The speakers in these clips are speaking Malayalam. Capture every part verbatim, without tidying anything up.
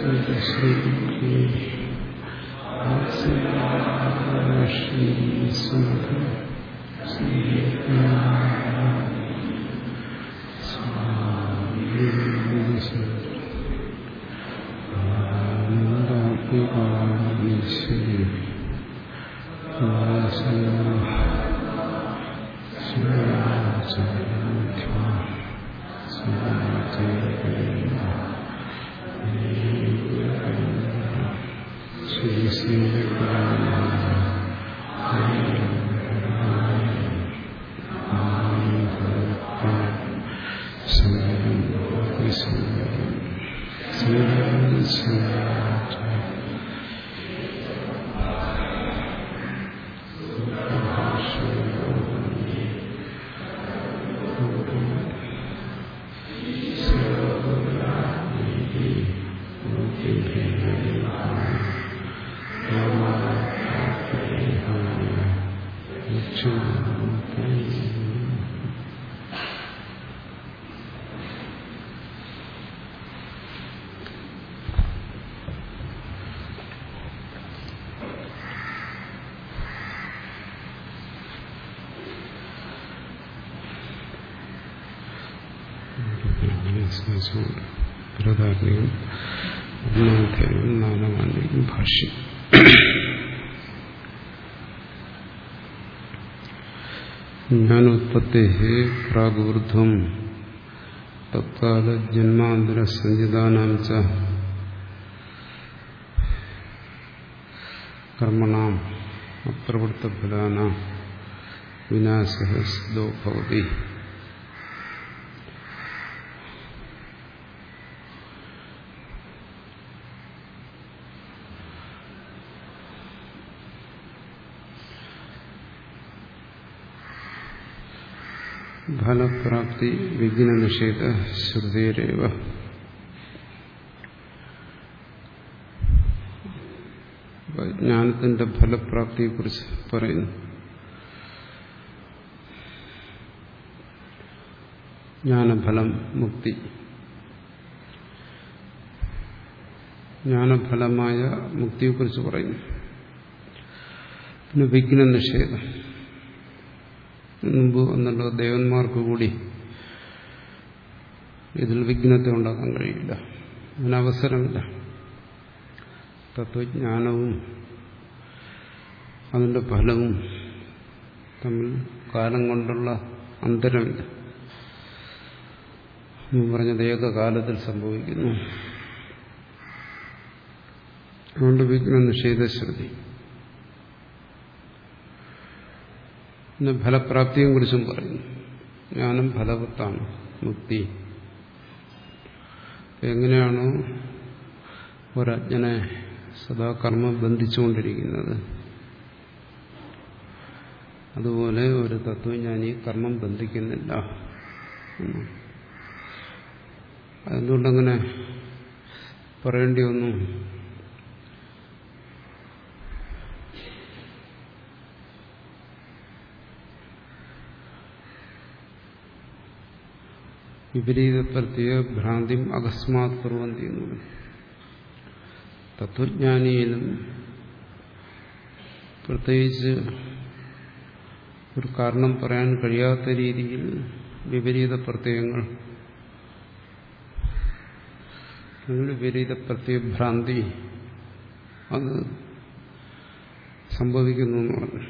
പ്രധാനിയും ഒന്നാമത്തെയും നാലാമാന്റെയും ഭാഷ്യം. ജ്ഞാനോത്പത്തേ പ്രാഗൂർധ്വം തത്കാല ജന്മാന്തര സഞ്ചിതാനാം ച കർമ്മണാം അപ്രവൃത്തഫലാനാം വിനാശഃ സിദ്ധോ ഭവതി. ഫലപ്രാപ്തി വിഘ്ന നിഷേധ ശ്രുതിരേവ. ജ്ഞാനത്തിന്റെ ഫലപ്രാപ്തിയെക്കുറിച്ച് പറയുന്നു. ജ്ഞാനഫലം മുക്തി. ജ്ഞാനഫലമായ മുക്തിയെക്കുറിച്ച് പറയുന്നു. പിന്നെ വിഘ്ന നിഷേധം. മുമ്പ് എന്നുള്ള ദേവന്മാർക്ക് കൂടി ഇതിൽ വിഘ്നത്തെ ഉണ്ടാക്കാൻ കഴിയില്ല, അതിനവസരമില്ല. തത്വജ്ഞാനവും അതിൻ്റെ ഫലവും തമ്മിൽ കാലം കൊണ്ടുള്ള അന്തരമില്ല. പറഞ്ഞത് ഏകകാലത്തിൽ സംഭവിക്കുന്നു. അതുകൊണ്ട് വിഘ്ന നിഷേധശ്രുതി. പിന്നെ ഫലപ്രാപ്തിയെ കുറിച്ചും പറയുന്നു. ജ്ഞാനം ഫലവത്താണ്, മുക്തി. എങ്ങനെയാണോ ഒരജ്ഞനെ സദാ കർമ്മം ബന്ധിച്ചുകൊണ്ടിരിക്കുന്നത്, അതുപോലെ ഒരു തത്വജ്ഞാനി കർമ്മം ബന്ധിക്കുന്നില്ല. അതുകൊണ്ടങ്ങനെ പറയേണ്ടി വന്നു? വിപരീത പ്രത്യേക ഭ്രാന്തിം അകസ്മാത് കുർവന്തി എന്ന് പറയും. തത്വജ്ഞാനിയിലും പ്രത്യേകിച്ച് ഒരു കാരണം പറയാൻ കഴിയാത്ത രീതിയിൽ വിപരീത പ്രത്യയങ്ങൾ, വിപരീത പ്രത്യേക ഭ്രാന്തി അത് സംഭവിക്കുന്നു എന്ന് പറഞ്ഞു.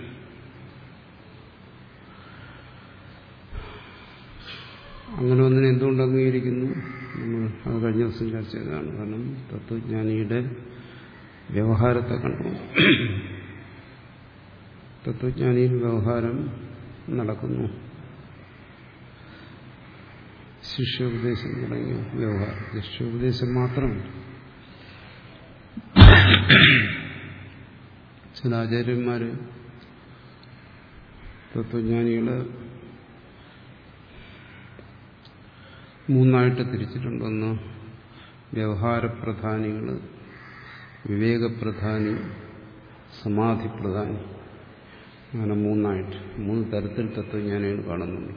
അങ്ങനെ ഒന്നിനെ എന്തുകൊണ്ട് അംഗീകരിക്കുന്നു? നമ്മൾ അത് കഴിഞ്ഞ ദിവസം ചർച്ച ചെയ്തതാണ്. കാരണം തത്വജ്ഞാനിയുടെ വ്യവഹാരത്തെ കണ്ടു. തത്വജ്ഞാനിയിൽ വ്യവഹാരം നടക്കുന്നു. ശിഷ്യോപദേശം തുടങ്ങിയ വ്യവഹാരം. ശിഷ്യോപദേശം മാത്രമല്ല, ചില ആചാര്യന്മാര് തത്വജ്ഞാനികളെ മൂന്നായിട്ട് തിരിച്ചിട്ടുണ്ട്. ഒന്ന് വ്യവഹാരപ്രധാനികൾ, വിവേകപ്രധാനി, സമാധിപ്രധാനി. അങ്ങനെ മൂന്നായിട്ട് മൂന്ന് തരത്തിൽ തത്വജ്ഞാനികൾ കാണുന്നുണ്ട്.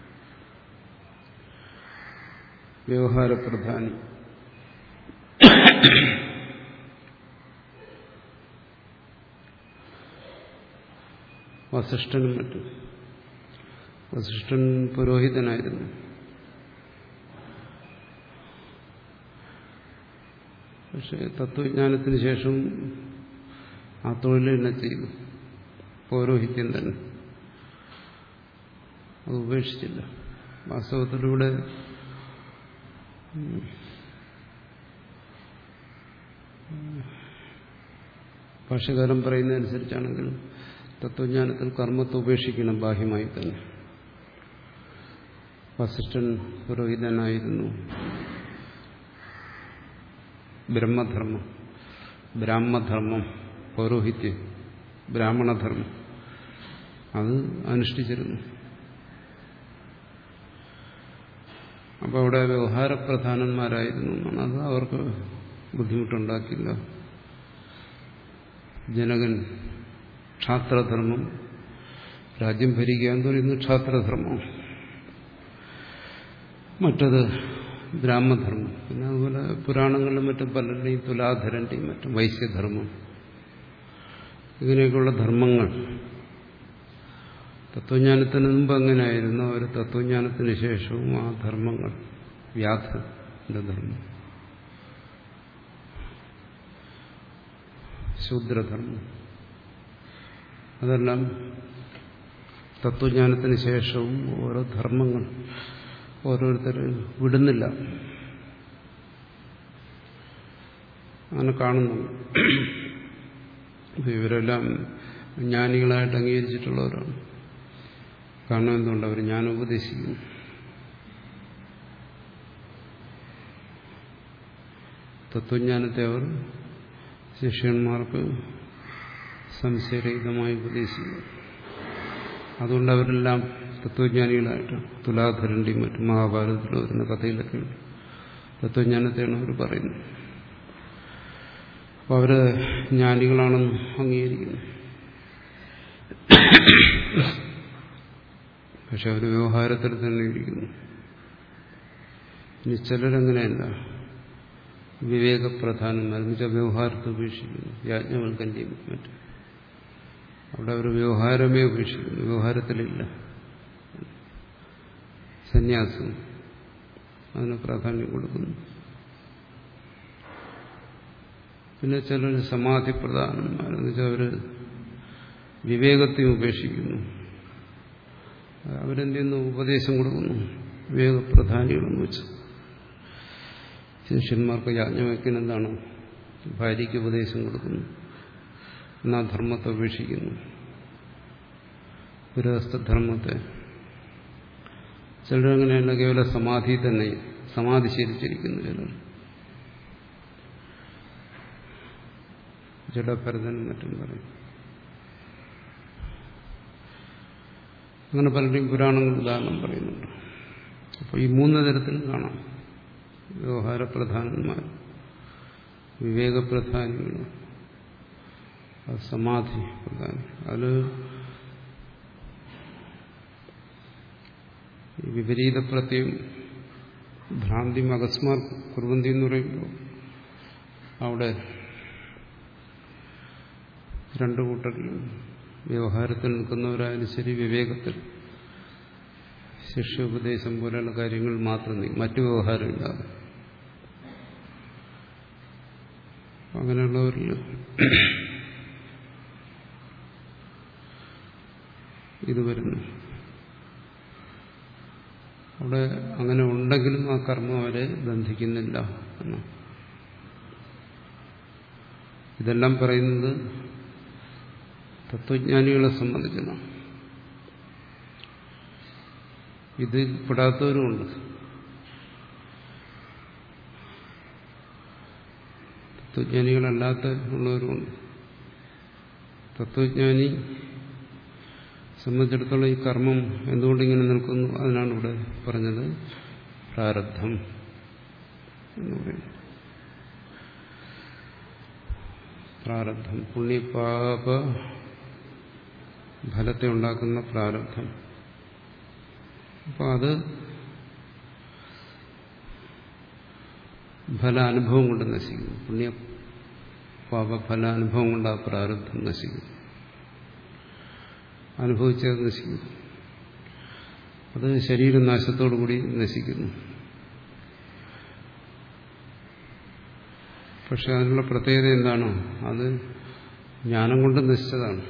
വ്യവഹാരപ്രധാനി വസിഷ്ഠനും മറ്റും. വസിഷ്ഠൻ പുരോഹിതനായിരുന്നു. പക്ഷെ തത്വജ്ഞാനത്തിന് ശേഷം ആ തൊഴിൽ തന്നെ ചെയ്തു, പൗരോഹിത്യം തന്നെ. അത് ഉപേക്ഷിച്ചില്ല. വാസ്തവത്തിലൂടെ ഭാഷ്യകാരൻ പറയുന്നതനുസരിച്ചാണെങ്കിൽ തത്വജ്ഞാനത്തിൽ കർമ്മത്തെ ഉപേക്ഷിക്കണം ബാഹ്യമായി തന്നെ. വസിഷ്ഠൻ പുരോഹിതനായിരുന്നു. ബ്രഹ്മധർമ്മം, ബ്രാഹ്മധർമ്മം, പൗരോഹിത്യം, ബ്രാഹ്മണധർമ്മം അത് അനുഷ്ഠിച്ചിരുന്നു. അപ്പോൾ അവിടെ വ്യവഹാരപ്രധാനന്മാരായിരുന്നു എന്നാണ്. അത് അവർക്ക് ബുദ്ധിമുട്ടുണ്ടാക്കില്ല. ജനകൻ ക്ഷാത്രധർമ്മം, രാജ്യം ഭരിക്കുക എന്ന് പറയുന്നത് ക്ഷാത്രധർമ്മം, മറ്റത് ബ്രാഹ്മധർമ്മം. പിന്നെ അതുപോലെ പുരാണങ്ങളിലും മറ്റും പലരുടെയും തുലാധരന്റെയും മറ്റും വൈശ്യധർമ്മം, ഇങ്ങനെയൊക്കെയുള്ള ധർമ്മങ്ങൾ തത്വജ്ഞാനത്തിന് മുമ്പ് അങ്ങനെയായിരുന്നു. അവർ തത്വജ്ഞാനത്തിന് ശേഷവും ആ ധർമ്മങ്ങൾ, വ്യാധന്റെ ധർമ്മം, ശൂദ്രധർമ്മം, അതെല്ലാം തത്വജ്ഞാനത്തിന് ശേഷവും ഓരോ ധർമ്മങ്ങൾ ഓരോരുത്തർ വിടുന്നില്ല. അങ്ങനെ കാണുന്നുണ്ട്. ഇവരെല്ലാം ജ്ഞാനികളായിട്ട് അംഗീകരിച്ചിട്ടുള്ളവരാണ്. കാരണം എന്തുകൊണ്ട്? അവർ ജ്ഞാനം ഉപദേശിക്കുന്നു. തത്വജ്ഞാനത്തെ അവർ ശിഷ്യന്മാർക്ക് സംശയരഹിതമായി ഉപദേശിക്കുന്നു. അതുകൊണ്ട് അവരെല്ലാം തത്വജ്ഞാനികളായിട്ട്, തുലാധരന്റെയും മറ്റും മഹാഭാരതത്തിൽ വരുന്ന കഥയിലൊക്കെ തത്വജ്ഞാനത്തെയാണ് അവർ പറയുന്നത്. അപ്പോൾ അവര് ജ്ഞാനികളാണെന്ന് അംഗീകരിക്കുന്നു. പക്ഷെ അവർ വ്യവഹാരത്തിൽ തന്നെ ഇരിക്കുന്നു. ഇനി ചിലരങ്ങനെയല്ല, വിവേകപ്രധാനന്മാർ എന്ന് വെച്ചാൽ വ്യവഹാരത്തെ ഉപേക്ഷിക്കുന്നു. യാജ്ഞവൽക്കന്റെയും മറ്റും അവിടെ അവർ വ്യവഹാരമേ ഉപേക്ഷിക്കുന്നു, വ്യവഹാരത്തിലില്ല. സന്യാസം അതിന് പ്രാധാന്യം കൊടുക്കുന്നു. പിന്നെ ചിലർ സമാധി പ്രധാനന്മാരെന്ന് വെച്ചാൽ അവർ വിവേകത്തെ ഉപേക്ഷിക്കുന്നു. അവരെന്തെന്ന് ഉപദേശം കൊടുക്കുന്നു, വിവേകപ്രധാനികളെന്ന് വെച്ച്. ശിഷ്യന്മാർക്ക് യാജ്ഞവൽക്കൻ എന്താണ്, ഭാര്യയ്ക്ക് ഉപദേശം കൊടുക്കുന്നു, എന്നാൽ ധർമ്മത്തെ ഉപേക്ഷിക്കുന്നു, ഗൃഹസ്ഥധർമ്മത്തെ. ചിലരങ്ങനെയല്ല, കേവല സമാധി തന്നെ, സമാധി ശീലിച്ചിരിക്കുന്നു ചിലർ. ജഡഭരതനും മറ്റും പറയും. അങ്ങനെ പലരുടെയും പുരാണങ്ങൾ ഉദാഹരണം പറയുന്നുണ്ട്. അപ്പോൾ ഈ മൂന്ന് തരത്തിലും കാണാം. വ്യവഹാരപ്രധാനന്മാർ, വിവേകപ്രധാനികൾ, സമാധി പ്രധാനം. അതിൽ വിപരീത പ്രത്യം ഭ്രാന്തി അകസ്മാർ കുർവന്തി എന്ന് പറയുമ്പോൾ അവിടെ രണ്ടു കൂട്ടരിലും വ്യവഹാരത്തിൽ നിൽക്കുന്നവരായാലും ശരി, വിവേകത്തിൽ ശിഷ്യോപദേശം പോലെയുള്ള കാര്യങ്ങൾ മാത്രം നീക്കും, മറ്റു വ്യവഹാരമില്ലാതെ. അങ്ങനെയുള്ളവരിൽ ഇത് വരുന്നു. അവിടെ അങ്ങനെ ഉണ്ടെങ്കിലും ആ കർമ്മം അവരെ ബന്ധിക്കുന്നില്ല എന്ന്. ഇതെല്ലാം പറയുന്നത് തത്വജ്ഞാനികളെ സംബന്ധിച്ചാണ്. ഇതിൽ പെടാത്തവരുമുണ്ട്. തത്വജ്ഞാനികളല്ലാത്ത ഉള്ളവരുമുണ്ട്. തത്വജ്ഞാനി സംബന്ധിച്ചിടത്തോളം ഈ കർമ്മം എന്തുകൊണ്ടിങ്ങനെ നിൽക്കുന്നു, അതിനാണ് ഇവിടെ പറഞ്ഞത് പ്രാരബ്ധം എന്ന് പറയുന്നത്. പ്രാരബ്ധം, പുണ്യപാപ ഫലത്തെ ഉണ്ടാക്കുന്ന പ്രാരബ്ധം. അപ്പോൾ അത് ഫല അനുഭവം കൊണ്ട് നശിക്കുന്നു. പുണ്യ പാപ ഫല അനുഭവം കൊണ്ട് ആ പ്രാരബ്ധം നശിക്കുന്നു, അനുഭവിച്ചത് നശിക്കുന്നു. അത് ശരീരനാശത്തോടുകൂടി നശിക്കുന്നു. പക്ഷെ അതിനുള്ള പ്രത്യേകത എന്താണ്? അത് ജ്ഞാനം കൊണ്ട് നശിച്ചതാണ്.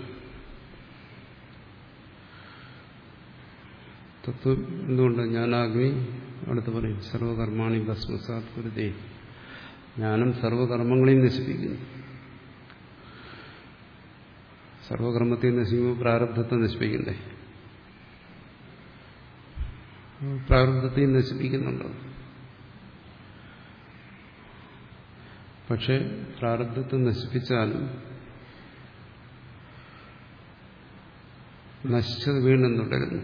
തത്വം എന്തുകൊണ്ട്? ജ്ഞാനാഗ്നി അടുത്ത് പറയും സർവകർമാണി ഭസ്മസാത് കുരുതേ. ജ്ഞാനം സർവകർമ്മങ്ങളെയും നശിപ്പിക്കുന്നു. സർവകർമ്മത്തെ നശിക്കുമ്പോൾ പ്രാരബ്ധത്തെ നശിപ്പിക്കണ്ടേ? പ്രാരബ്ധത്തെയും നശിപ്പിക്കുന്നുണ്ടോ? പക്ഷെ പ്രാരബ്ധത്തെ നശിപ്പിച്ചാലും നശിച്ചത് വീണ്ടും തുടരുന്നു.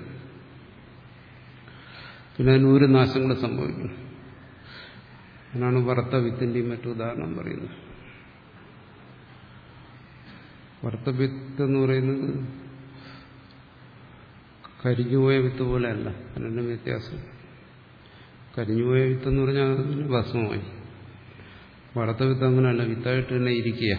പിന്നെ അതിന് ഒരു നാശം കൂടെ സംഭവിക്കും. അതിനാണ് വറുത്ത വിത്തിന്റെയും മറ്റു ഉദാഹരണം പറയുന്നത്. വറുത്ത വിത്ത് എന്ന് പറയുന്നത് കരിഞ്ഞുപോയ വിത്ത് പോലെയല്ല, അതിനും വ്യത്യാസം. കരിഞ്ഞുപോയ വിത്ത് എന്ന് പറഞ്ഞാൽ അതിന് ഭസ്മമായി. വറുത്ത വിത്ത് അങ്ങനെയല്ല, വിത്തായിട്ട് തന്നെ ഇരിക്കുക.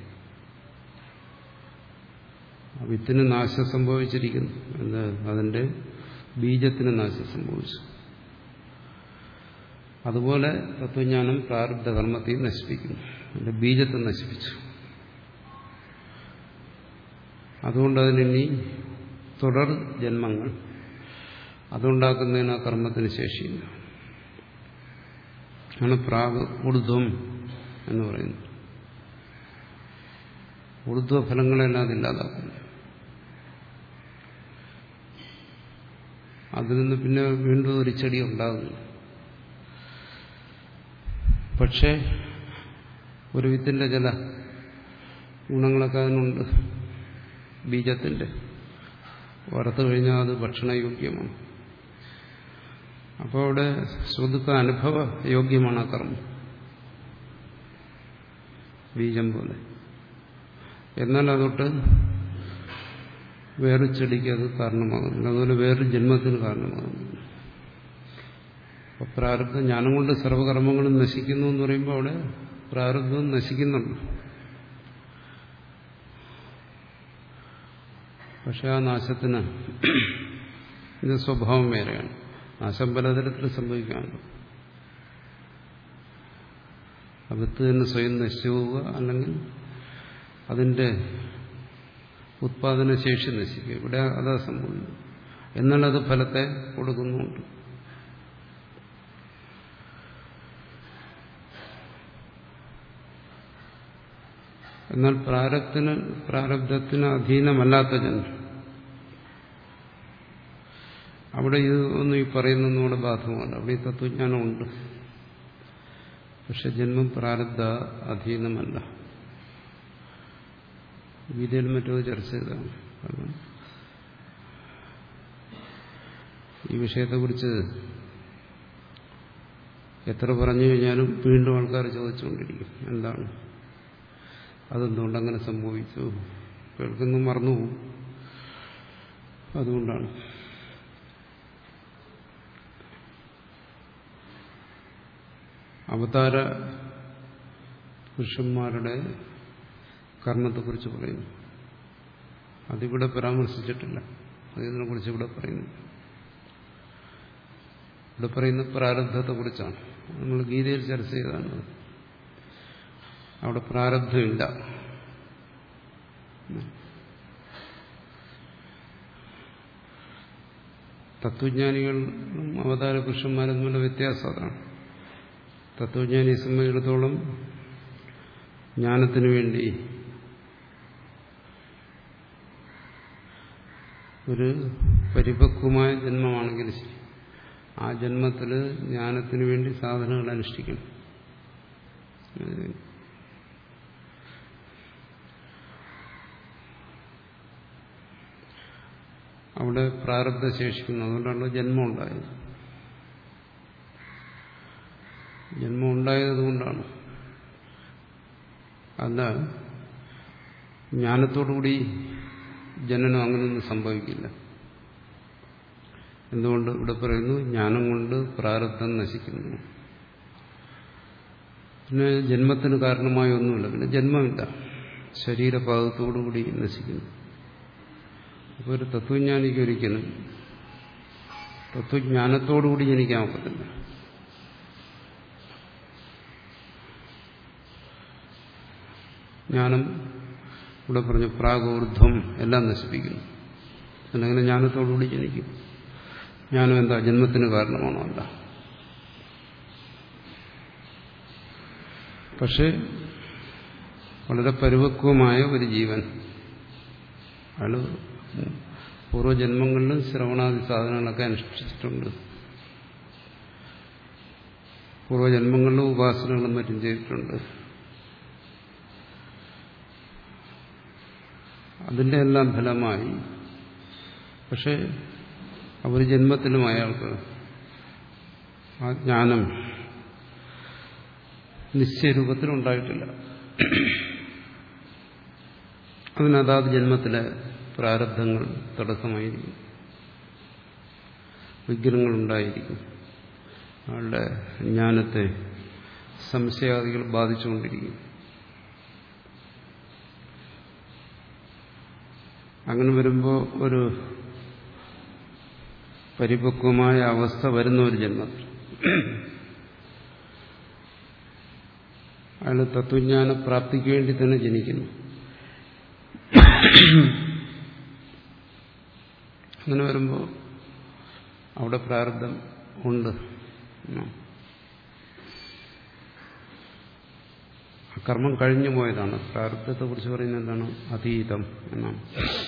ആ വിത്തിന് നാശം സംഭവിച്ചിരിക്കുന്നു. എന്താ? അതിന്റെ ബീജത്തിന് നാശം സംഭവിച്ചു. അതുപോലെ തത്വജ്ഞാനം പ്രാരബ്ധ കർമ്മത്തെ നശിപ്പിക്കുന്നു, അതിന്റെ ബീജത്തെ നശിപ്പിച്ചു. അതുകൊണ്ട് അതിനി തുടർ ജന്മങ്ങൾ അതുണ്ടാക്കുന്നതിന് ആ കർമ്മത്തിന് ശേഷിയില്ല. ആണ് പ്രാഗ് ഊർധ്വം എന്ന് പറയുന്നത്. ഊർധ്വ ഫലങ്ങളെല്ലാം അതില്ലാതാക്കുന്നു. അതിൽ നിന്ന് പിന്നെ വീണ്ടും ഒരു ചെടി ഉണ്ടാകുന്നു. പക്ഷേ ഒരു വിത്തിന്റെ ചില ഗുണങ്ങളൊക്കെ അതിനുണ്ട്. ബീജത്തിന്റെ വറുത്തു കഴിഞ്ഞാൽ അത് ഭക്ഷണയോഗ്യമാണ്. അപ്പോൾ അവിടെ സ്വതുക്ക അനുഭവ യോഗ്യമാണ് ആ കർമ്മം, ബീജം പോലെ. എന്നാൽ അതൊട്ട് വേറൊരു ചെടിക്ക് അത് കാരണമാകുന്നില്ല, അതുപോലെ വേറൊരു ജന്മത്തിന് കാരണമാകുന്നില്ല. അപ്പോൾ പ്രാരബ്ധ ജ്ഞാനം കൊണ്ട് സർവകർമ്മങ്ങളും നശിക്കുന്നു എന്ന് പറയുമ്പോൾ അവിടെ പ്രാരബ്ധവും നശിക്കുന്നുണ്ട്. പക്ഷെ ആ നാശത്തിന് ഇത് സ്വഭാവം വേറെയാണ്. നാശം പലതരത്തിൽ സംഭവിക്കാറുണ്ട്. ആ വിത്ത് തന്നെ സ്വയം നശിച്ചു പോവുക, അല്ലെങ്കിൽ അതിന്റെ ഉത്പാദനശേഷി നശിക്കുക. ഇവിടെ അതാ സംഭവിക്കുന്നത്. എന്നാൽ അത് ഫലത്തെ കൊടുക്കുന്നുണ്ട്. എന്നാൽ പ്രാരബ്ധത്തിന് പ്രാരബ്ധത്തിന് അധീനമല്ലാത്ത ജന്മം, അവിടെ ഇത് ഒന്നും ഈ പറയുന്നൊന്നുകൂടെ ബാധകമല്ല. അവിടെ ഈ തത്വജ്ഞാനമുണ്ട്. പക്ഷെ ജന്മം പ്രാരബ്ധ അധീനമല്ല. ഗീതയിൽ മറ്റോ ചർച്ച ചെയ്തതാണ്. കാരണം ഈ വിഷയത്തെക്കുറിച്ച് എത്ര പറഞ്ഞു കഴിഞ്ഞാലും വീണ്ടും ആൾക്കാർ ചോദിച്ചുകൊണ്ടിരിക്കും, എന്താണ്, അതെന്തുകൊണ്ടങ്ങനെ സംഭവിച്ചു, കേൾക്കുന്നു മറന്നുപോകും. അതുകൊണ്ടാണ്. അവതാര പുരുഷന്മാരുടെ കർമ്മത്തെക്കുറിച്ച് പറയുന്നു. അതിവിടെ പരാമർശിച്ചിട്ടില്ല. അതിനെക്കുറിച്ച് ഇവിടെ പറയുന്നു. ഇവിടെ പറയുന്ന പ്രാരബ്ധത്തെക്കുറിച്ചാണ്. നമ്മൾ ഗീതയിൽ ചർച്ച ചെയ്തതാണ്. അവിടെ പ്രാരബ്ധമില്ല. തത്വജ്ഞാനികളും അവതാര പുരുഷന്മാരും തമ്മിലുള്ള വ്യത്യാസം അതാണ്. തത്വജ്ഞാനിയെ സംബന്ധിച്ചിടത്തോളം ജ്ഞാനത്തിനു വേണ്ടി ഒരു പരിപക്വമായ ജന്മമാണെങ്കിൽ ശരി, ആ ജന്മത്തിൽ ജ്ഞാനത്തിനു വേണ്ടി സാധനങ്ങൾ അനുഷ്ഠിക്കണം. അവിടെ പ്രാരബ്ധ ശേഷിക്കുന്നു. അതുകൊണ്ടാണ് ജന്മം ഉണ്ടായത്. ജന്മം ഉണ്ടായതുകൊണ്ടാണ്. അല്ല ജ്ഞാനത്തോടുകൂടി ജനനം അങ്ങനെയൊന്നും സംഭവിക്കില്ല. എന്തുകൊണ്ട്? ഇവിടെ പറയുന്നു ജ്ഞാനം കൊണ്ട് പ്രാരബ്ധം നശിക്കുന്നു. പിന്നെ ജന്മത്തിന് കാരണമായ ഒന്നുമില്ല, പിന്നെ ജന്മമില്ല, ശരീരപാദത്തോടുകൂടി നശിക്കുന്നു. അപ്പോൾ ഒരു തത്വജ്ഞാനിക്ക് ഒരിക്കലും തത്വജ്ഞാനത്തോടുകൂടി ജനിക്കാൻ ഒക്കത്തില്ല. ജ്ഞാനം ഇവിടെ പറഞ്ഞു പ്രാഗൂർധ്വം എല്ലാം നശിപ്പിക്കുന്നു. അങ്ങനെ ജ്ഞാനത്തോടുകൂടി ജനിക്കും. ജ്ഞാനം എന്താ? ജന്മത്തിന് കാരണമാണോ? അല്ല. പക്ഷെ വളരെ പരിപക്വമായ ഒരു ജീവൻ, അയാൾ പൂർവ്വജന്മങ്ങളിലും ശ്രവണാദി സാധനങ്ങളൊക്കെ അനുഷ്ഠിച്ചിട്ടുണ്ട്, പൂർവ്വജന്മങ്ങളിലും ഉപാസനകളും മറ്റും ചെയ്തിട്ടുണ്ട്. അതിൻ്റെ എല്ലാം ഫലമായി പക്ഷെ ഒരു ജന്മത്തിലും അയാൾക്ക് ആ ജ്ഞാനം നിശ്ചയരൂപത്തിലുണ്ടായിട്ടില്ല. അതിന് അതാത് ജന്മത്തിലെ പ്രാരബ്ധങ്ങൾ തടസ്സമായിരിക്കും, വിഘ്നങ്ങളുണ്ടായിരിക്കും, അയാളുടെ ജ്ഞാനത്തെ സംശയാദികൾ ബാധിച്ചുകൊണ്ടിരിക്കും. അങ്ങനെ വരുമ്പോൾ ഒരു പരിപക്വമായ അവസ്ഥ വരുന്ന ഒരു ജന്മത്തിൽ അയാൾ തത്വജ്ഞാന പ്രാപ്തിക്ക് വേണ്ടി തന്നെ ജനിക്കുന്നു. അങ്ങനെ വരുമ്പോൾ അവിടെ പ്രാരബ്ധം ഉണ്ട്. കർമ്മം കഴിഞ്ഞു പോയതാണ്. പ്രാരബ്ധത്തെ കുറിച്ച് പറയുന്നത് എന്താണ്? അതീതം എന്നാണ്.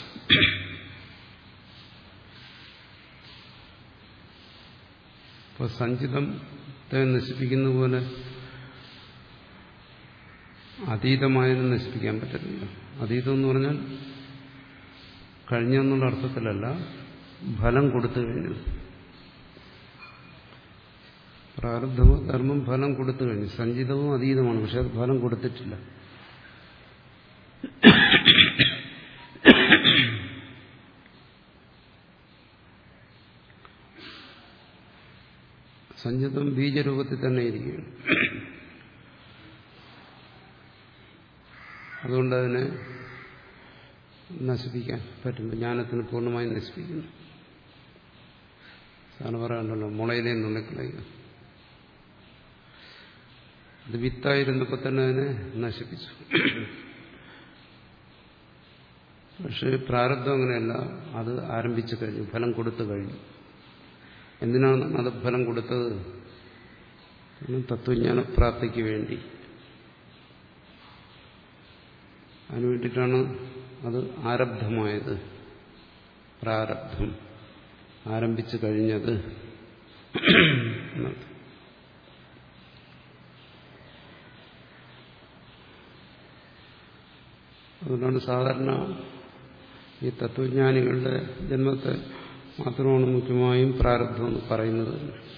ഇപ്പോൾ സഞ്ചിതത്തെ നശിപ്പിക്കുന്ന പോലെ അതീതമായതിനെ നശിപ്പിക്കാൻ പറ്റത്തില്ല. അതീതം എന്ന് പറഞ്ഞാൽ കഴിഞ്ഞെന്നുള്ള അർത്ഥത്തിലല്ല, ഫലം കൊടുത്തു കഴിഞ്ഞു. പ്രാരബ്ധ കർമ്മം ഫലം കൊടുത്തു കഴിഞ്ഞു. സഞ്ചിതവും അതീതമാണ്, പക്ഷെ അത് ഫലം കൊടുത്തിട്ടില്ല. സഞ്ചിതം ബീജരൂപത്തിൽ തന്നെ ഇരിക്കുകയാണ്. അതുകൊണ്ട് അതിനെ നശിപ്പിക്കാൻ പറ്റും. ജ്ഞാനത്തിന് പൂർണ്ണമായും നശിപ്പിക്കുന്നു. സാറിന് പറയാനുണ്ടല്ലോ, മുളയിലെ നുള്ളിക്കളയുക. അത് വിത്തായിരുന്നപ്പോൾ തന്നെ അതിനെ നശിപ്പിച്ചു. പക്ഷെ പ്രാരബ്ധം അങ്ങനെയല്ല, അത് ആരംഭിച്ചു കഴിഞ്ഞു, ഫലം കൊടുത്തു കഴിഞ്ഞു. എന്തിനാണ് അത് ഫലം കൊടുത്തത്? തത്വജ്ഞാന പ്രാപ്തിക്ക് വേണ്ടി. അതിനു വേണ്ടിയിട്ടാണ് അത് ആരബ്ധമായത്. പ്രാരബ്ധം ആരംഭിച്ചു കഴിഞ്ഞത്. അതുകൊണ്ടാണ് സാധാരണ ഈ തത്വജ്ഞാനികളുടെ ജന്മത്തെ മാത്രമാണ് മുഖ്യമായും പ്രാരബ്ധം എന്ന് പറയുന്നത്.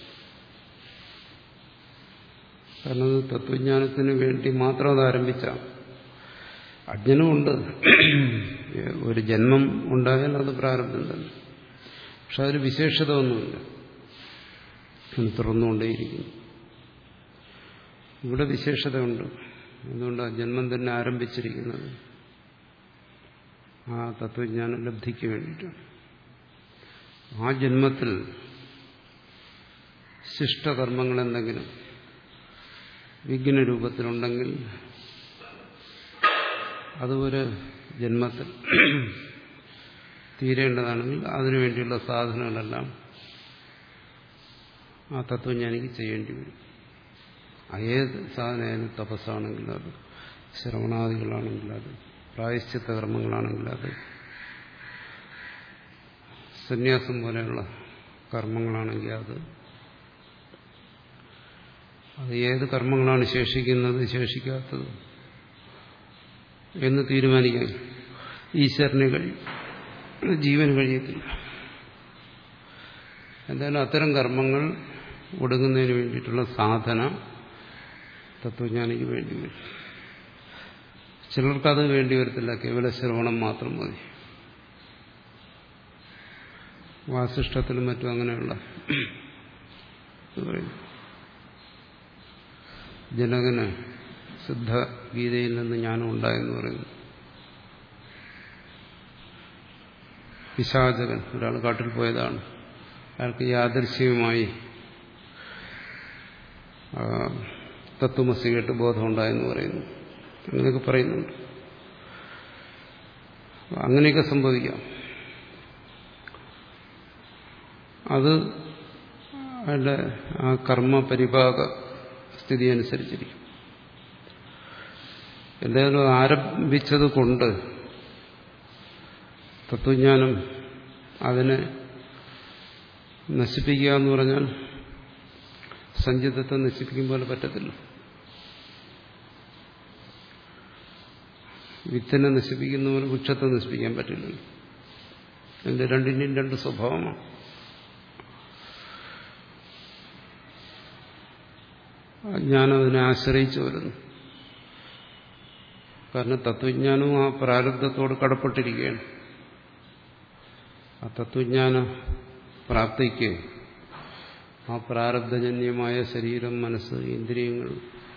കാരണം അത് തത്വജ്ഞാനത്തിന് വേണ്ടി മാത്രം അത് ആരംഭിച്ച. അജ്ഞനുമുണ്ട്, ഒരു ജന്മം ഉണ്ടായാൽ അത് പ്രാരബ്ധം തന്നെ. പക്ഷെ അതിൽ വിശേഷത ഒന്നുമില്ല, അത് തുറന്നുകൊണ്ടേയിരിക്കുന്നു. ഇവിടെ വിശേഷതയുണ്ട്. എന്തുകൊണ്ടാണ് ജന്മം തന്നെ ആരംഭിച്ചിരിക്കുന്നത്? ആ തത്വജ്ഞാന ലബ്ധിക്ക് വേണ്ടിയിട്ടാണ്. ആ ജന്മത്തിൽ ശിഷ്ടകർമ്മങ്ങൾ എന്തെങ്കിലും വിഘ്നരൂപത്തിലുണ്ടെങ്കിൽ അത് ഒരു ജന്മത്തിൽ തീരേണ്ടതാണെങ്കിൽ അതിനുവേണ്ടിയുള്ള സാധനങ്ങളെല്ലാം ആ തത്വജ്ഞാനിക്ക് ചെയ്യേണ്ടി വരും. ഏത് സാധനമായാലും, തപസ്സാണെങ്കിൽ അത്, ശ്രവണാദികളാണെങ്കിൽ അത്, പ്രായശ്ചിത്ത കർമ്മങ്ങളാണെങ്കിൽ അത്, സന്യാസം പോലെയുള്ള കർമ്മങ്ങളാണെങ്കിൽ അത്, അത് ഏത് കർമ്മങ്ങളാണ് ശേഷിക്കുന്നത് ശേഷിക്കാത്തത് എന്ന് തീരുമാനിക്കാൻ ഈശ്വരന് കഴിയും, ജീവന് കഴിയത്തില്ല. എന്തായാലും അത്തരം കർമ്മങ്ങൾ ഒടുങ്ങുന്നതിന് വേണ്ടിയിട്ടുള്ള സാധന തത്വജ്ഞാനിക്ക് വേണ്ടി വരും. ചിലർക്കത് വേണ്ടി വരത്തില്ല, കേവല ശ്രവണം മാത്രം മതി. വാസിഷ്ഠത്തിലും മറ്റും അങ്ങനെയുള്ള ജനകന് സിദ്ധഗീതയിൽ നിന്ന് ജ്ഞാനം ഉണ്ടായെന്ന് പറയുന്നു. പിശാചകൻ ഒരാൾ കാട്ടിൽ പോയതാണ്. അയാൾക്ക് യാദൃശ്യമായി തത്വമസി കേട്ട് ബോധമുണ്ടായെന്ന് പറയുന്നു. അങ്ങനെയൊക്കെ പറയുന്നുണ്ട്. അങ്ങനെയൊക്കെ സംഭവിക്കാം. അത് അയാളുടെ ആ കർമ്മ പരിഭാഗ സ്ഥിതി അനുസരിച്ചിരിക്കും. എന്തായാലും ആരംഭിച്ചത് കൊണ്ട് തത്വജ്ഞാനം അതിനെ നശിപ്പിക്കുക എന്ന് പറഞ്ഞാൽ സഞ്ചിതത്തെ നശിപ്പിക്കും പോലെ പറ്റത്തില്ല. വിത്തിനെ നശിപ്പിക്കുന്ന പോലെ വൃക്ഷത്തെ നശിപ്പിക്കാൻ പറ്റില്ല. അതിന്റെ രണ്ടിന്റെയും രണ്ട് സ്വഭാവമാണ്. ജ്ഞാനം അതിനെ ആശ്രയിച്ചു വരുന്നു. കാരണം തത്വജ്ഞാനവും ആ പ്രാരബ്ധത്തോട് കടപ്പെട്ടിരിക്കുകയാണ്. ആ തത്വജ്ഞാന പ്രാപ്തിക്ക് ആ പ്രാരബ്ധജന്യമായ ശരീരം, മനസ്സ്, ഇന്ദ്രിയങ്ങൾ,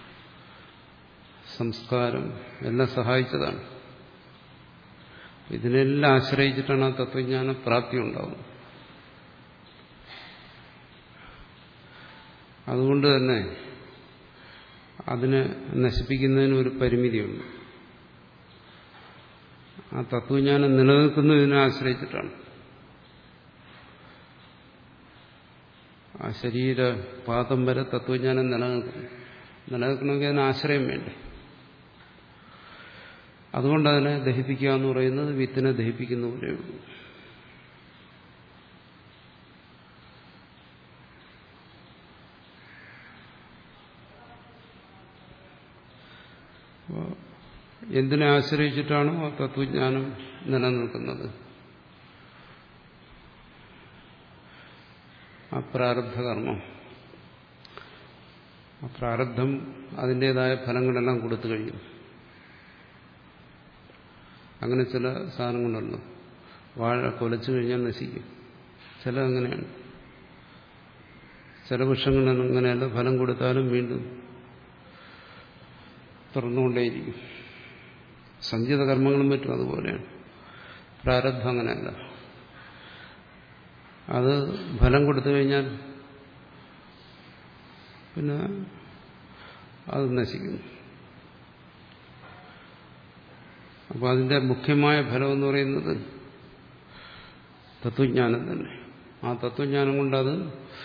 സംസ്കാരം എല്ലാം സഹായിച്ചതാണ്. ഇതിനെല്ലാം ആശ്രയിച്ചിട്ടാണ് ആ തത്വജ്ഞാന പ്രാപ്തി ഉണ്ടാകുന്നത്. അതുകൊണ്ട് തന്നെ അതിനെ നശിപ്പിക്കുന്നതിന് ഒരു പരിമിതിയുണ്ട്. ആ തത്വജ്ഞാനം നിലനിൽക്കുന്നതിനെ ആശ്രയിച്ചിട്ടാണ്. ആ ശരീരപാദം വരെ തത്വജ്ഞാനം നിലനിൽക്കുന്നു. നിലനിൽക്കണമെങ്കിൽ അതിന് ആശ്രയം വേണ്ടേ. അതുകൊണ്ട് അതിനെ ദഹിപ്പിക്കുക എന്ന് പറയുന്നത് വിത്തിനെ ദഹിപ്പിക്കുന്ന പോലെയുള്ളൂ. എന്തിനെ ആശ്രയിച്ചിട്ടാണോ ആ തത്വജ്ഞാനം നിലനിൽക്കുന്നത്? ആ പ്രാരബ്ധ കർമ്മം. ആ പ്രാരബ്ധം അതിൻ്റെതായ ഫലങ്ങളെല്ലാം കൊടുത്തു കഴിഞ്ഞു. അങ്ങനെ ചില സാധനങ്ങളുണ്ടല്ലോ, വാഴ കൊലച്ചു കഴിഞ്ഞാൽ നശിക്കും. ചില അങ്ങനെയാണ്. ചില വൃക്ഷങ്ങൾ അങ്ങനെയല്ല, ഫലം കൊടുത്താലും വീണ്ടും തുറന്നുകൊണ്ടേയിരിക്കും. സഞ്ചിത കർമ്മങ്ങളും മറ്റും അതുപോലെയാണ്. പ്രാരബ്ധം അങ്ങനെയല്ല. അത് ഫലം കൊടുത്തു കഴിഞ്ഞാൽ പിന്നെ അത് നശിക്കുന്നു. അപ്പോൾ അതിൻ്റെ മുഖ്യമായ ഫലം എന്ന് പറയുന്നത് തത്വജ്ഞാനം തന്നെ. ആ തത്വജ്ഞാനം കൊണ്ടത്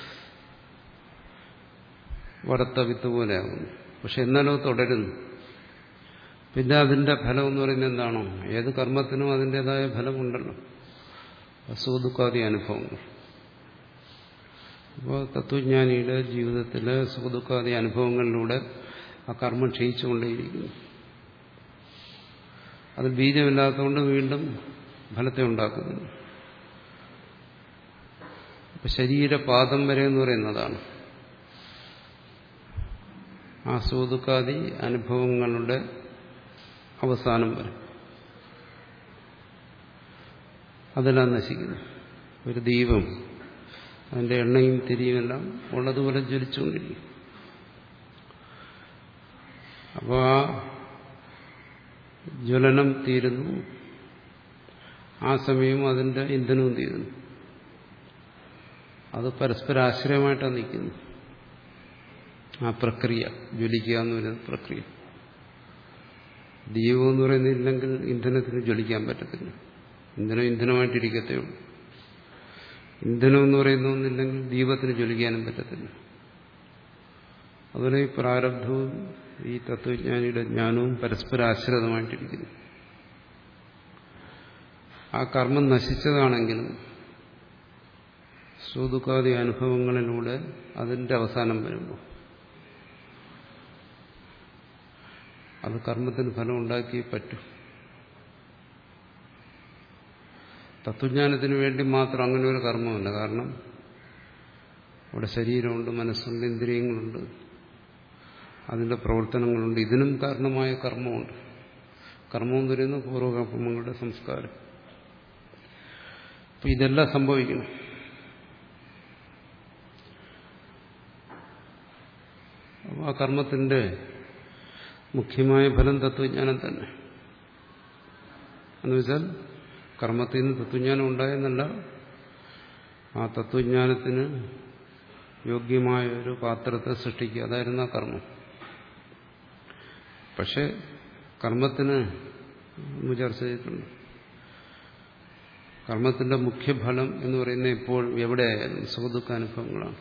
വറുത്ത വിത്ത് പോലെയാകുന്നു. പക്ഷെ എന്നാലും അത് തുടരുന്നു. പിന്നെ അതിന്റെ ഫലം എന്ന് പറയുന്നത് എന്താണോ? ഏത് കർമ്മത്തിനും അതിൻ്റെതായ ഫലമുണ്ടല്ലോ, സുഖദുഃഖാദി അനുഭവങ്ങൾ. അപ്പോൾ തത്വജ്ഞാനിയുടെ ജീവിതത്തിലെ സുഖദുഃഖാദി അനുഭവങ്ങളിലൂടെ ആ കർമ്മം ക്ഷയിച്ചുകൊണ്ടേയിരിക്കുന്നു. അത് ബീജമില്ലാത്തതുകൊണ്ട് വീണ്ടും ഫലത്തെ ഉണ്ടാക്കുന്നു. അപ്പം ശരീരപാദം വരെ എന്ന് പറയുന്നതാണ് ആ സുഖദുഃഖാദി അനുഭവങ്ങളുടെ അവസാനം വരെ. അതെല്ലാം നശിക്കുന്നു. ഒരു ദീപം അതിൻ്റെ എണ്ണയും തിരിയുമെല്ലാം ഉള്ളതുപോലെ ജ്വലിച്ചുകൊണ്ടിരിക്കും. അപ്പോൾ ആ ജ്വലനം തീരുന്നു. ആ സമയം അതിൻ്റെ ഇന്ധനവും തീരുന്നു. അത് പരസ്പരാശ്രയമായിട്ടാണ് നിൽക്കുന്നു. ആ പ്രക്രിയ, ജ്വലിക്കുക എന്ന് പറയുന്ന പ്രക്രിയ. ദീപം എന്ന് പറയുന്നില്ലെങ്കിൽ ഇന്ധനത്തിന് ജ്വലിക്കാൻ പറ്റത്തില്ല. ഇന്ധനം ഇന്ധനമായിട്ടിരിക്കത്തേ ഉള്ളൂ. ഇന്ധനം എന്ന് പറയുന്ന ഒന്നില്ലെങ്കിൽ ദീപത്തിന് ജ്വലിക്കാനും പറ്റത്തില്ല. അതുപോലെ ഈ പ്രാരബ്ധവും ഈ തത്വജ്ഞാനിയുടെ ജ്ഞാനവും പരസ്പരാശ്രിതമായിട്ടിരിക്കുന്നു. ആ കർമ്മം നശിച്ചതാണെങ്കിലും സുഖദുഃഖാദി അനുഭവങ്ങളിലൂടെ അതിന്റെ അവസാനം വരുമ്പോൾ അത് കർമ്മത്തിന് ഫലം ഉണ്ടാക്കിയേ പറ്റൂ. തത്വജ്ഞാനത്തിന് വേണ്ടി മാത്രം അങ്ങനെ ഒരു കർമ്മമല്ല. കാരണം അവിടെ ശരീരമുണ്ട്, മനസ്സുണ്ട്, ഇന്ദ്രിയങ്ങളുണ്ട്, അതിന്റെ പ്രവർത്തനങ്ങളുണ്ട്. ഇതിനും കാരണമായ കർമ്മമുണ്ട്. കർമ്മം എന്ന് പറയുന്നത് പൂർവ്വകർമ്മങ്ങളുടെ സംസ്കാരം. അപ്പം ഇതെല്ലാം സംഭവിക്കണം. അപ്പോൾ ആ കർമ്മത്തിന്റെ മുഖ്യമായ ഫലം തത്വജ്ഞാനം തന്നെ. എന്നുവെച്ചാൽ കർമ്മത്തിൽ നിന്ന് തത്വജ്ഞാനം ഉണ്ടായെന്നല്ല, ആ തത്വജ്ഞാനത്തിന് യോഗ്യമായ ഒരു പാത്രത്തെ സൃഷ്ടിക്കുക, അതായിരുന്നു ആ കർമ്മം. പക്ഷെ കർമ്മത്തിന് നമ്മൾ ചർച്ച ചെയ്തിട്ടുണ്ട്, കർമ്മത്തിന്റെ മുഖ്യഫലം എന്ന് പറയുന്നത് ഇപ്പോൾ എവിടെയായാലും സുഖദുഃഖ അനുഭവങ്ങളാണ്.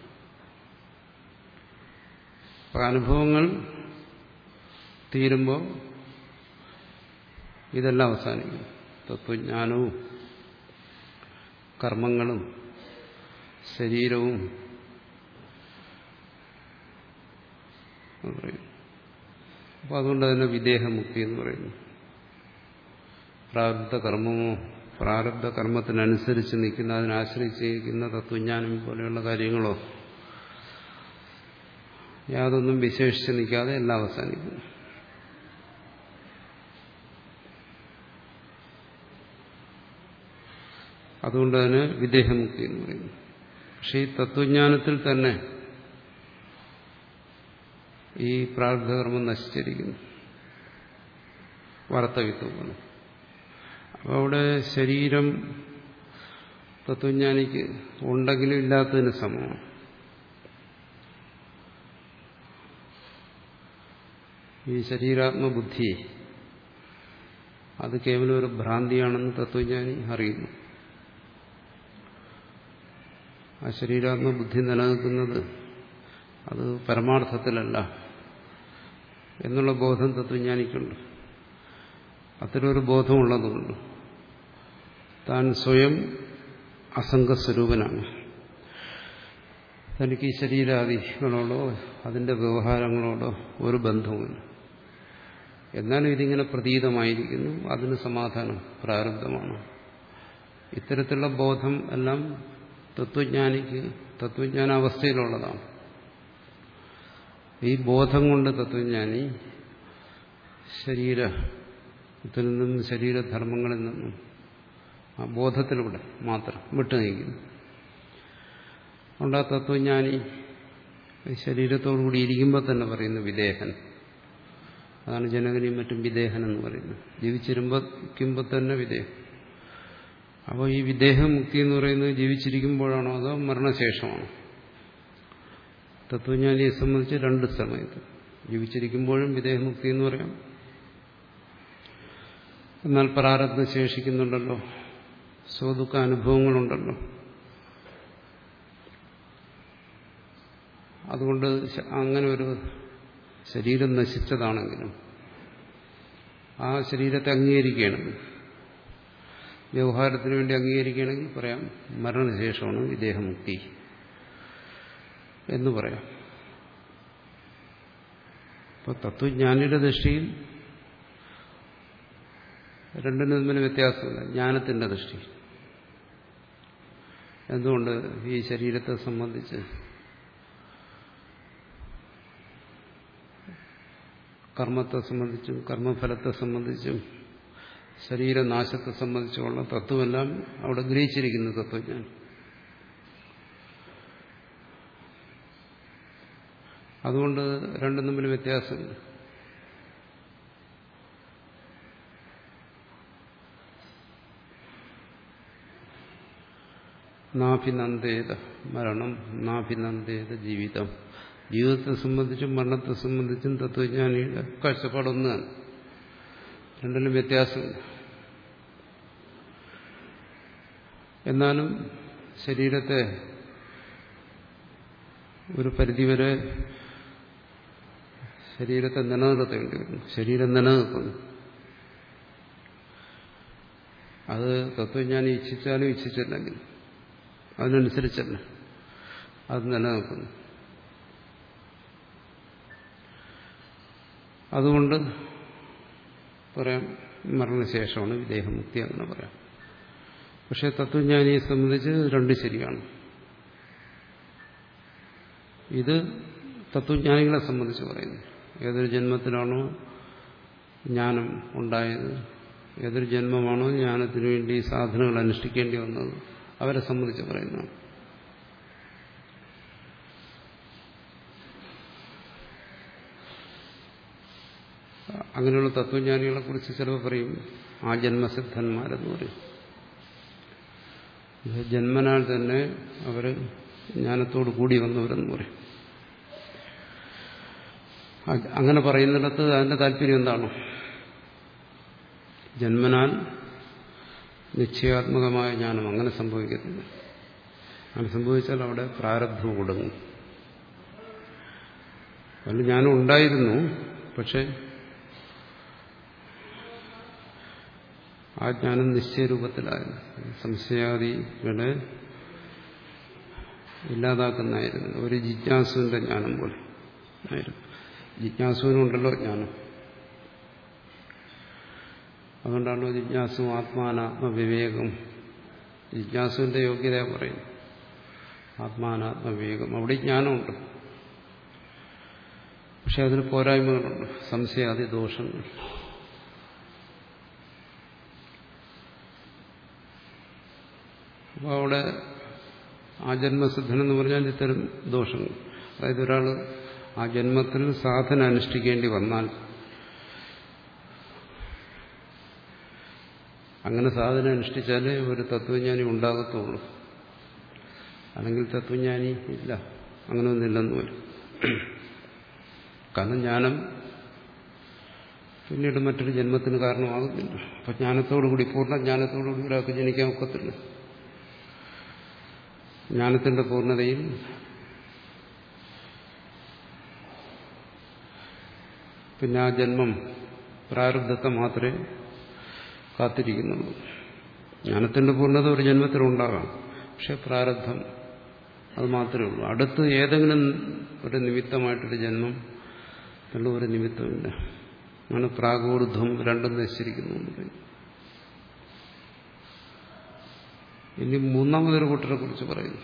അപ്പം അനുഭവങ്ങൾ തീരുമ്പോൾ ഇതെല്ലാം അവസാനിക്കും. തത്വജ്ഞാനവും കർമ്മങ്ങളും ശരീരവും പറയും. അപ്പം അതുകൊണ്ട് തന്നെ വിദേഹമുക്തി എന്ന് പറയുന്നു. പ്രാരബ്ധ കർമ്മമോ പ്രാരബ്ധ കർമ്മത്തിനനുസരിച്ച് നിൽക്കുന്ന, അതിനാശ്രയിച്ച് നിൽക്കുന്ന തത്വജ്ഞാനം പോലെയുള്ള കാര്യങ്ങളോ യാതൊന്നും വിശേഷിച്ച് നിൽക്കാതെ എല്ലാം അവസാനിക്കുന്നു. അതുകൊണ്ട് തന്നെ വിദേഹമുക്തി എന്ന് പറയുന്നു. പക്ഷെ ഈ തത്വജ്ഞാനത്തിൽ തന്നെ ഈ പ്രാരബ്ധകർമ്മം നശിച്ചിരിക്കുന്നു, വാർത്തവിത്വമാണ്. അപ്പോൾ അവിടെ ശരീരം തത്വജ്ഞാനിക്ക് ഉണ്ടെങ്കിലും ഇല്ലാത്തതിന് സമമാണ്. ഈ ശരീരാത്മബുദ്ധി അത് കേവലം ഒരു ഭ്രാന്തിയാണെന്ന് തത്വജ്ഞാനി അറിയുന്നു. ആ ശരീരാത്മബുദ്ധി നിലനിൽക്കുന്നത് അത് പരമാർത്ഥത്തിലല്ല എന്നുള്ള ബോധം തത്വജ്ഞാനിക്കുണ്ട്. അത്തരമൊരു ബോധമുള്ളതുകൊണ്ട് താൻ സ്വയം അസംഗസ്വരൂപനാണ്. തനിക്ക് ഈ ശരീരാദികളോടോ അതിന്റെ വ്യവഹാരങ്ങളോടോ ഒരു ബന്ധവുമില്ല. എന്നാലും ഇതിങ്ങനെ പ്രതീതമായിരിക്കുന്നു, അതിന് സമാധാനം പ്രാരബ്ധമാണ്. ഇത്തരത്തിലുള്ള ബോധം എല്ലാം തത്വജ്ഞാനിക്ക് തത്വജ്ഞാനാവസ്ഥയിലുള്ളതാണ്. ഈ ബോധം കൊണ്ട് തത്വജ്ഞാനി ശരീരത്തിൽ നിന്നും ശരീരധർമ്മങ്ങളിൽ നിന്നും ആ ബോധത്തിലൂടെ മാത്രം വിട്ടുനീക്കുന്നു. അതുകൊണ്ട് ആ തത്വജ്ഞാനി ശരീരത്തോടുകൂടി ഇരിക്കുമ്പോൾ തന്നെ പറയുന്നു വിദേഹൻ. അതാണ് ജനകനെയും മറ്റും വിദേഹൻ എന്ന് പറയുന്നത്. ജീവിച്ചിരിക്കുമ്പോൾ തന്നെ വിദേഹം. അപ്പോൾ ഈ വിദേഹമുക്തി എന്ന് പറയുന്നത് ജീവിച്ചിരിക്കുമ്പോഴാണോ അതോ മരണശേഷമാണോ? തത്വജ്ഞാനിയെ സംബന്ധിച്ച് രണ്ട് സമയത്ത്, ജീവിച്ചിരിക്കുമ്പോഴും വിദേഹമുക്തി എന്ന് പറയാം, എന്നാൽ പ്രാരബ്ധം ശേഷിക്കുന്നുണ്ടല്ലോ, സ്വദുഃഖ അനുഭവങ്ങളുണ്ടല്ലോ. അതുകൊണ്ട് അങ്ങനെ ഒരു ശരീരം നശിച്ചതാണെങ്കിലും ആ ശരീരത്തെ അംഗീകരിക്കുകയാണെങ്കിൽ, വ്യവഹാരത്തിന് വേണ്ടി അംഗീകരിക്കുകയാണെങ്കിൽ പറയാം മരണശേഷമാണ് വിദേഹമുക്തി എന്ന് പറയാം. അപ്പോൾ തത്വജ്ഞാനിയുടെ ദൃഷ്ടിയിൽ രണ്ടിനും തമ്മിൽ വ്യത്യാസമില്ല. ജ്ഞാനത്തിന്റെ ദൃഷ്ടി എന്തുകൊണ്ട് ഈ ശരീരത്തെ സംബന്ധിച്ച് കർമ്മത്തെ സംബന്ധിച്ചും കർമ്മഫലത്തെ സംബന്ധിച്ചും ശരീരനാശത്തെ സംബന്ധിച്ചുള്ള തത്വമെല്ലാം അവിടെ ഗ്രഹിച്ചിരിക്കുന്നു തത്വജ്ഞാനം. അതുകൊണ്ട് രണ്ടും തമ്മിൽ വ്യത്യാസമില്ല. നാഭിനന്ദേത മരണം, നാഭിനന്ദേത ജീവിതം. ജീവിതത്തെ സംബന്ധിച്ചും മരണത്തെ സംബന്ധിച്ചും തത്വജ്ഞാനിയുടെ കാഴ്ചപ്പാടൊന്ന് തന്നെ. രണ്ടിലും വ്യത്യാസമില്ല. എന്നാലും ശരീരത്തെ ഒരു പരിധിവരെ ശരീരത്തെ നിലനിർത്തേണ്ടി വരുന്നു. ശരീരം നിലനിൽക്കുന്നു. അത് തത്വജ്ഞാനി ഇച്ഛിച്ചാലും ഇച്ഛിച്ചില്ലെങ്കിൽ അതിനനുസരിച്ചല്ല അത് നിലനിൽക്കുന്നു. അതുകൊണ്ട് പറയാം മരണശേഷമാണ് വിദേഹമുക്തി, അങ്ങനെ പറയാം. പക്ഷെ തത്വജ്ഞാനിയെ സംബന്ധിച്ച് രണ്ട് ശരിയാണ്. ഇത് തത്വജ്ഞാനികളെ സംബന്ധിച്ച് പറയുന്നു. ഏതൊരു ജന്മത്തിലാണോ ജ്ഞാനം ഉണ്ടായത്, ഏതൊരു ജന്മമാണോ ജ്ഞാനത്തിനു വേണ്ടി സാധനങ്ങൾ അനുഷ്ഠിക്കേണ്ടി വന്നത്, അവരെ സംബന്ധിച്ച് പറയുന്നതാണ്. അങ്ങനെയുള്ള തത്വജ്ഞാനികളെ കുറിച്ച് ചിലപ്പോൾ പറയും ആ ജന്മസിദ്ധന്മാരെന്ന് പറയും. ജന്മനാൽ തന്നെ അവർ ജ്ഞാനത്തോട് കൂടി വന്നവരെന്ന് പറയും. അങ്ങനെ പറയുന്നിടത്ത് അതിന്റെ താല്പര്യം എന്താണ്? ജന്മനാൽ നിശ്ചയാത്മകമായ ജ്ഞാനം അങ്ങനെ സംഭവിക്കത്തില്ല. അങ്ങനെ സംഭവിച്ചാൽ അവിടെ പ്രാരബ്ധം കൊടുങ്ങും. അതിൽ ജ്ഞാനം ഉണ്ടായിരുന്നു, പക്ഷെ ആ ജ്ഞാനം നിശ്ചയരൂപത്തിലായിരുന്നു. സംശയാദികളെ ഇല്ലാതാക്കുന്നതായിരുന്നു. ഒരു ജിജ്ഞാസുവിന്റെ ജ്ഞാനം പോലെ ആയിരുന്നു. ജിജ്ഞാസുവിനുണ്ടല്ലോ ജ്ഞാനം. അതുകൊണ്ടാണല്ലോ ജിജ്ഞാസു ആത്മാനാത്മവിവേകം. ജിജ്ഞാസുവിന്റെ യോഗ്യത പറയും ആത്മാനാത്മവിവേകം. അവിടെ ജ്ഞാനമുണ്ട്, പക്ഷെ അതിന് പോരായ്മകളുണ്ട്, സംശയാദി ദോഷങ്ങൾ. അപ്പോൾ അവിടെ ആ ജന്മസിദ്ധനെന്ന് പറഞ്ഞാൽ ഇത്തരം ദോഷങ്ങൾ. അതായത് ഒരാൾ ആ ജന്മത്തിൽ സാധന അനുഷ്ഠിക്കേണ്ടി വന്നാൽ, അങ്ങനെ സാധന അനുഷ്ഠിച്ചാലേ ഒരു തത്വജ്ഞാനി ഉണ്ടാകത്തുള്ളൂ. അല്ലെങ്കിൽ തത്വജ്ഞാനി ഇല്ല, അങ്ങനെയൊന്നുമില്ലെന്ന് വരും. കാരണം ജ്ഞാനം പിന്നീട് മറ്റൊരു ജന്മത്തിന് കാരണമാകുന്നില്ല. അപ്പൊ ജ്ഞാനത്തോടുകൂടി, പൂർണ്ണ ജ്ഞാനത്തോടുകൂടി ഒരാൾക്ക് ജനിക്കാൻ ഒക്കത്തില്ല. ജ്ഞാനത്തിന്റെ പൂർണ്ണതയിൽ പിന്നെ ആ ജന്മം പ്രാരബ്ധത്തെ മാത്രമേ കാത്തിരിക്കുന്നുള്ളൂ. ജ്ഞാനത്തിന്റെ പൂർണ്ണത ഒരു ജന്മത്തിലുണ്ടാകാം, പക്ഷെ പ്രാരബ്ധം അത് മാത്രമേ ഉള്ളൂ. അടുത്ത് ഏതെങ്കിലും ഒരു നിമിത്തമായിട്ടൊരു ജന്മം ഉള്ള ഒരു നിമിത്തമില്ല. അങ്ങനെ പ്രാഗൂർധ്വം രണ്ടും നശിച്ചിരിക്കുന്നു. ഇനി മൂന്നാമതൊരു കൂട്ടരെ കുറിച്ച് പറയുന്നു.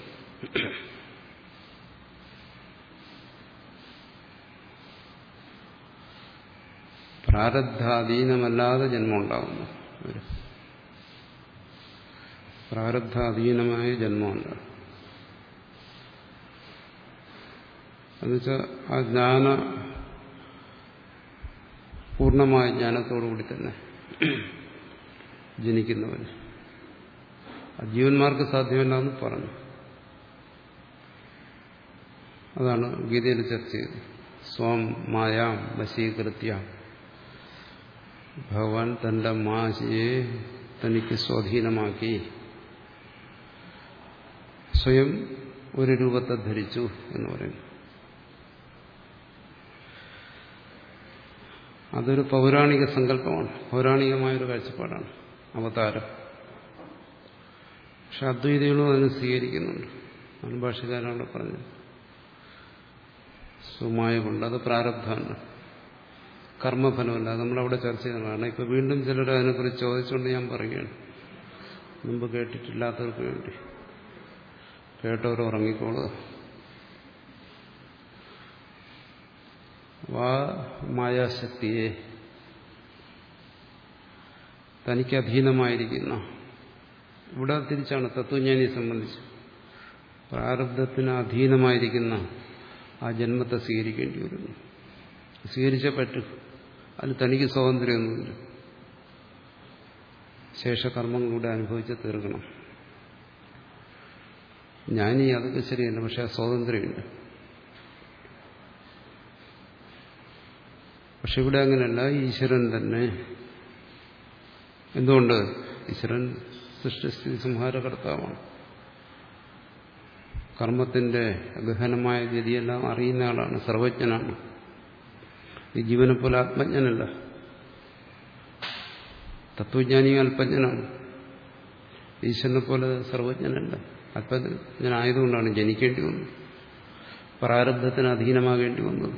പ്രാരബ്ധാധീനമല്ലാതെ ജന്മം ഉണ്ടാകുന്നു. പ്രാരബ്ധാധീനമായ ജന്മമല്ല. എന്നുവെച്ചാൽ ആ ജ്ഞാന പൂർണ്ണമായ ജ്ഞാനത്തോടുകൂടി തന്നെ ജനിക്കുന്നവർ ജീവന്മാർക്ക് സാധ്യമല്ല എന്ന് പറഞ്ഞു. അതാണ് ഗീതയിൽ ചർച്ച ചെയ്തത്. സ്വം മായാം വശീകൃത്യ ഭഗവാൻ തന്റെ മായയെ തനിക്ക് സ്വാധീനമാക്കി സ്വയം ഒരു രൂപത്തെ ധരിച്ചു എന്ന് പറയുന്നു. അതൊരു പൗരാണിക സങ്കല്പമാണ്, പൗരാണികമായൊരു കാഴ്ചപ്പാടാണ് അവതാരം. പക്ഷെ അദ്വൈതികളും അതിനെ സ്വീകരിക്കുന്നുണ്ട്. ആണ് ഭാഷകാരനോട് പറഞ്ഞത്. സുമായ കൊണ്ട് അത് പ്രാരബ്ധമാണ്, കർമ്മഫലമല്ല. നമ്മളവിടെ ചർച്ച ചെയ്യുന്നതാണ്. ഇപ്പൊ വീണ്ടും ചിലർ അതിനെക്കുറിച്ച് ചോദിച്ചുകൊണ്ട് ഞാൻ പറയുകയാണ്, മുമ്പ് കേട്ടിട്ടില്ലാത്തവർക്ക് വേണ്ടി. കേട്ടവർ ഉറങ്ങിക്കോളുക. വാ മായാശക്തിയെ തനിക്ക് അധീനമായിരിക്കുന്ന, ഇവിടെ തിരിച്ചാണ് തത്വജ്ഞാനിയെ സംബന്ധിച്ച്, പ്രാരബ്ധത്തിന് അധീനമായിരിക്കുന്ന ആ ജന്മത്തെ സ്വീകരിക്കേണ്ടി വരുന്നു. സ്വീകരിച്ചേ പറ്റൂ. അതിൽ തനിക്ക് സ്വാതന്ത്ര്യമൊന്നുമില്ല. ശേഷകർമ്മങ്ങളിലൂടെ അനുഭവിച്ച് തീർക്കണം. ജ്ഞാനി അതൊക്കെ ശരിയല്ല, പക്ഷെ ആ സ്വാതന്ത്ര്യമില്ല. പക്ഷെ ഇവിടെ അങ്ങനെയല്ല. ഈശ്വരൻ തന്നെ. എന്തുകൊണ്ട്? ഈശ്വരൻ സൃഷ്ടിസ്ഥിതി സംഹാരകർത്താവാണ്. കർമ്മത്തിന്റെ ഗഹനമായ ഗതിയെല്ലാം അറിയുന്ന ആളാണ്, സർവജ്ഞനാണ്. ഈ ജീവനെ പോലെ ആത്മജ്ഞനല്ല. തത്വജ്ഞാനി അല്പജ്ഞനാണ്. ഈശ്വരനെ പോലെ സർവജ്ഞനല്ല. അല്പജ്ഞനായതുകൊണ്ടാണ് ജനിക്കേണ്ടി വന്നത്, പ്രാരബ്ധത്തിന് അധീനമാകേണ്ടി വന്നത്.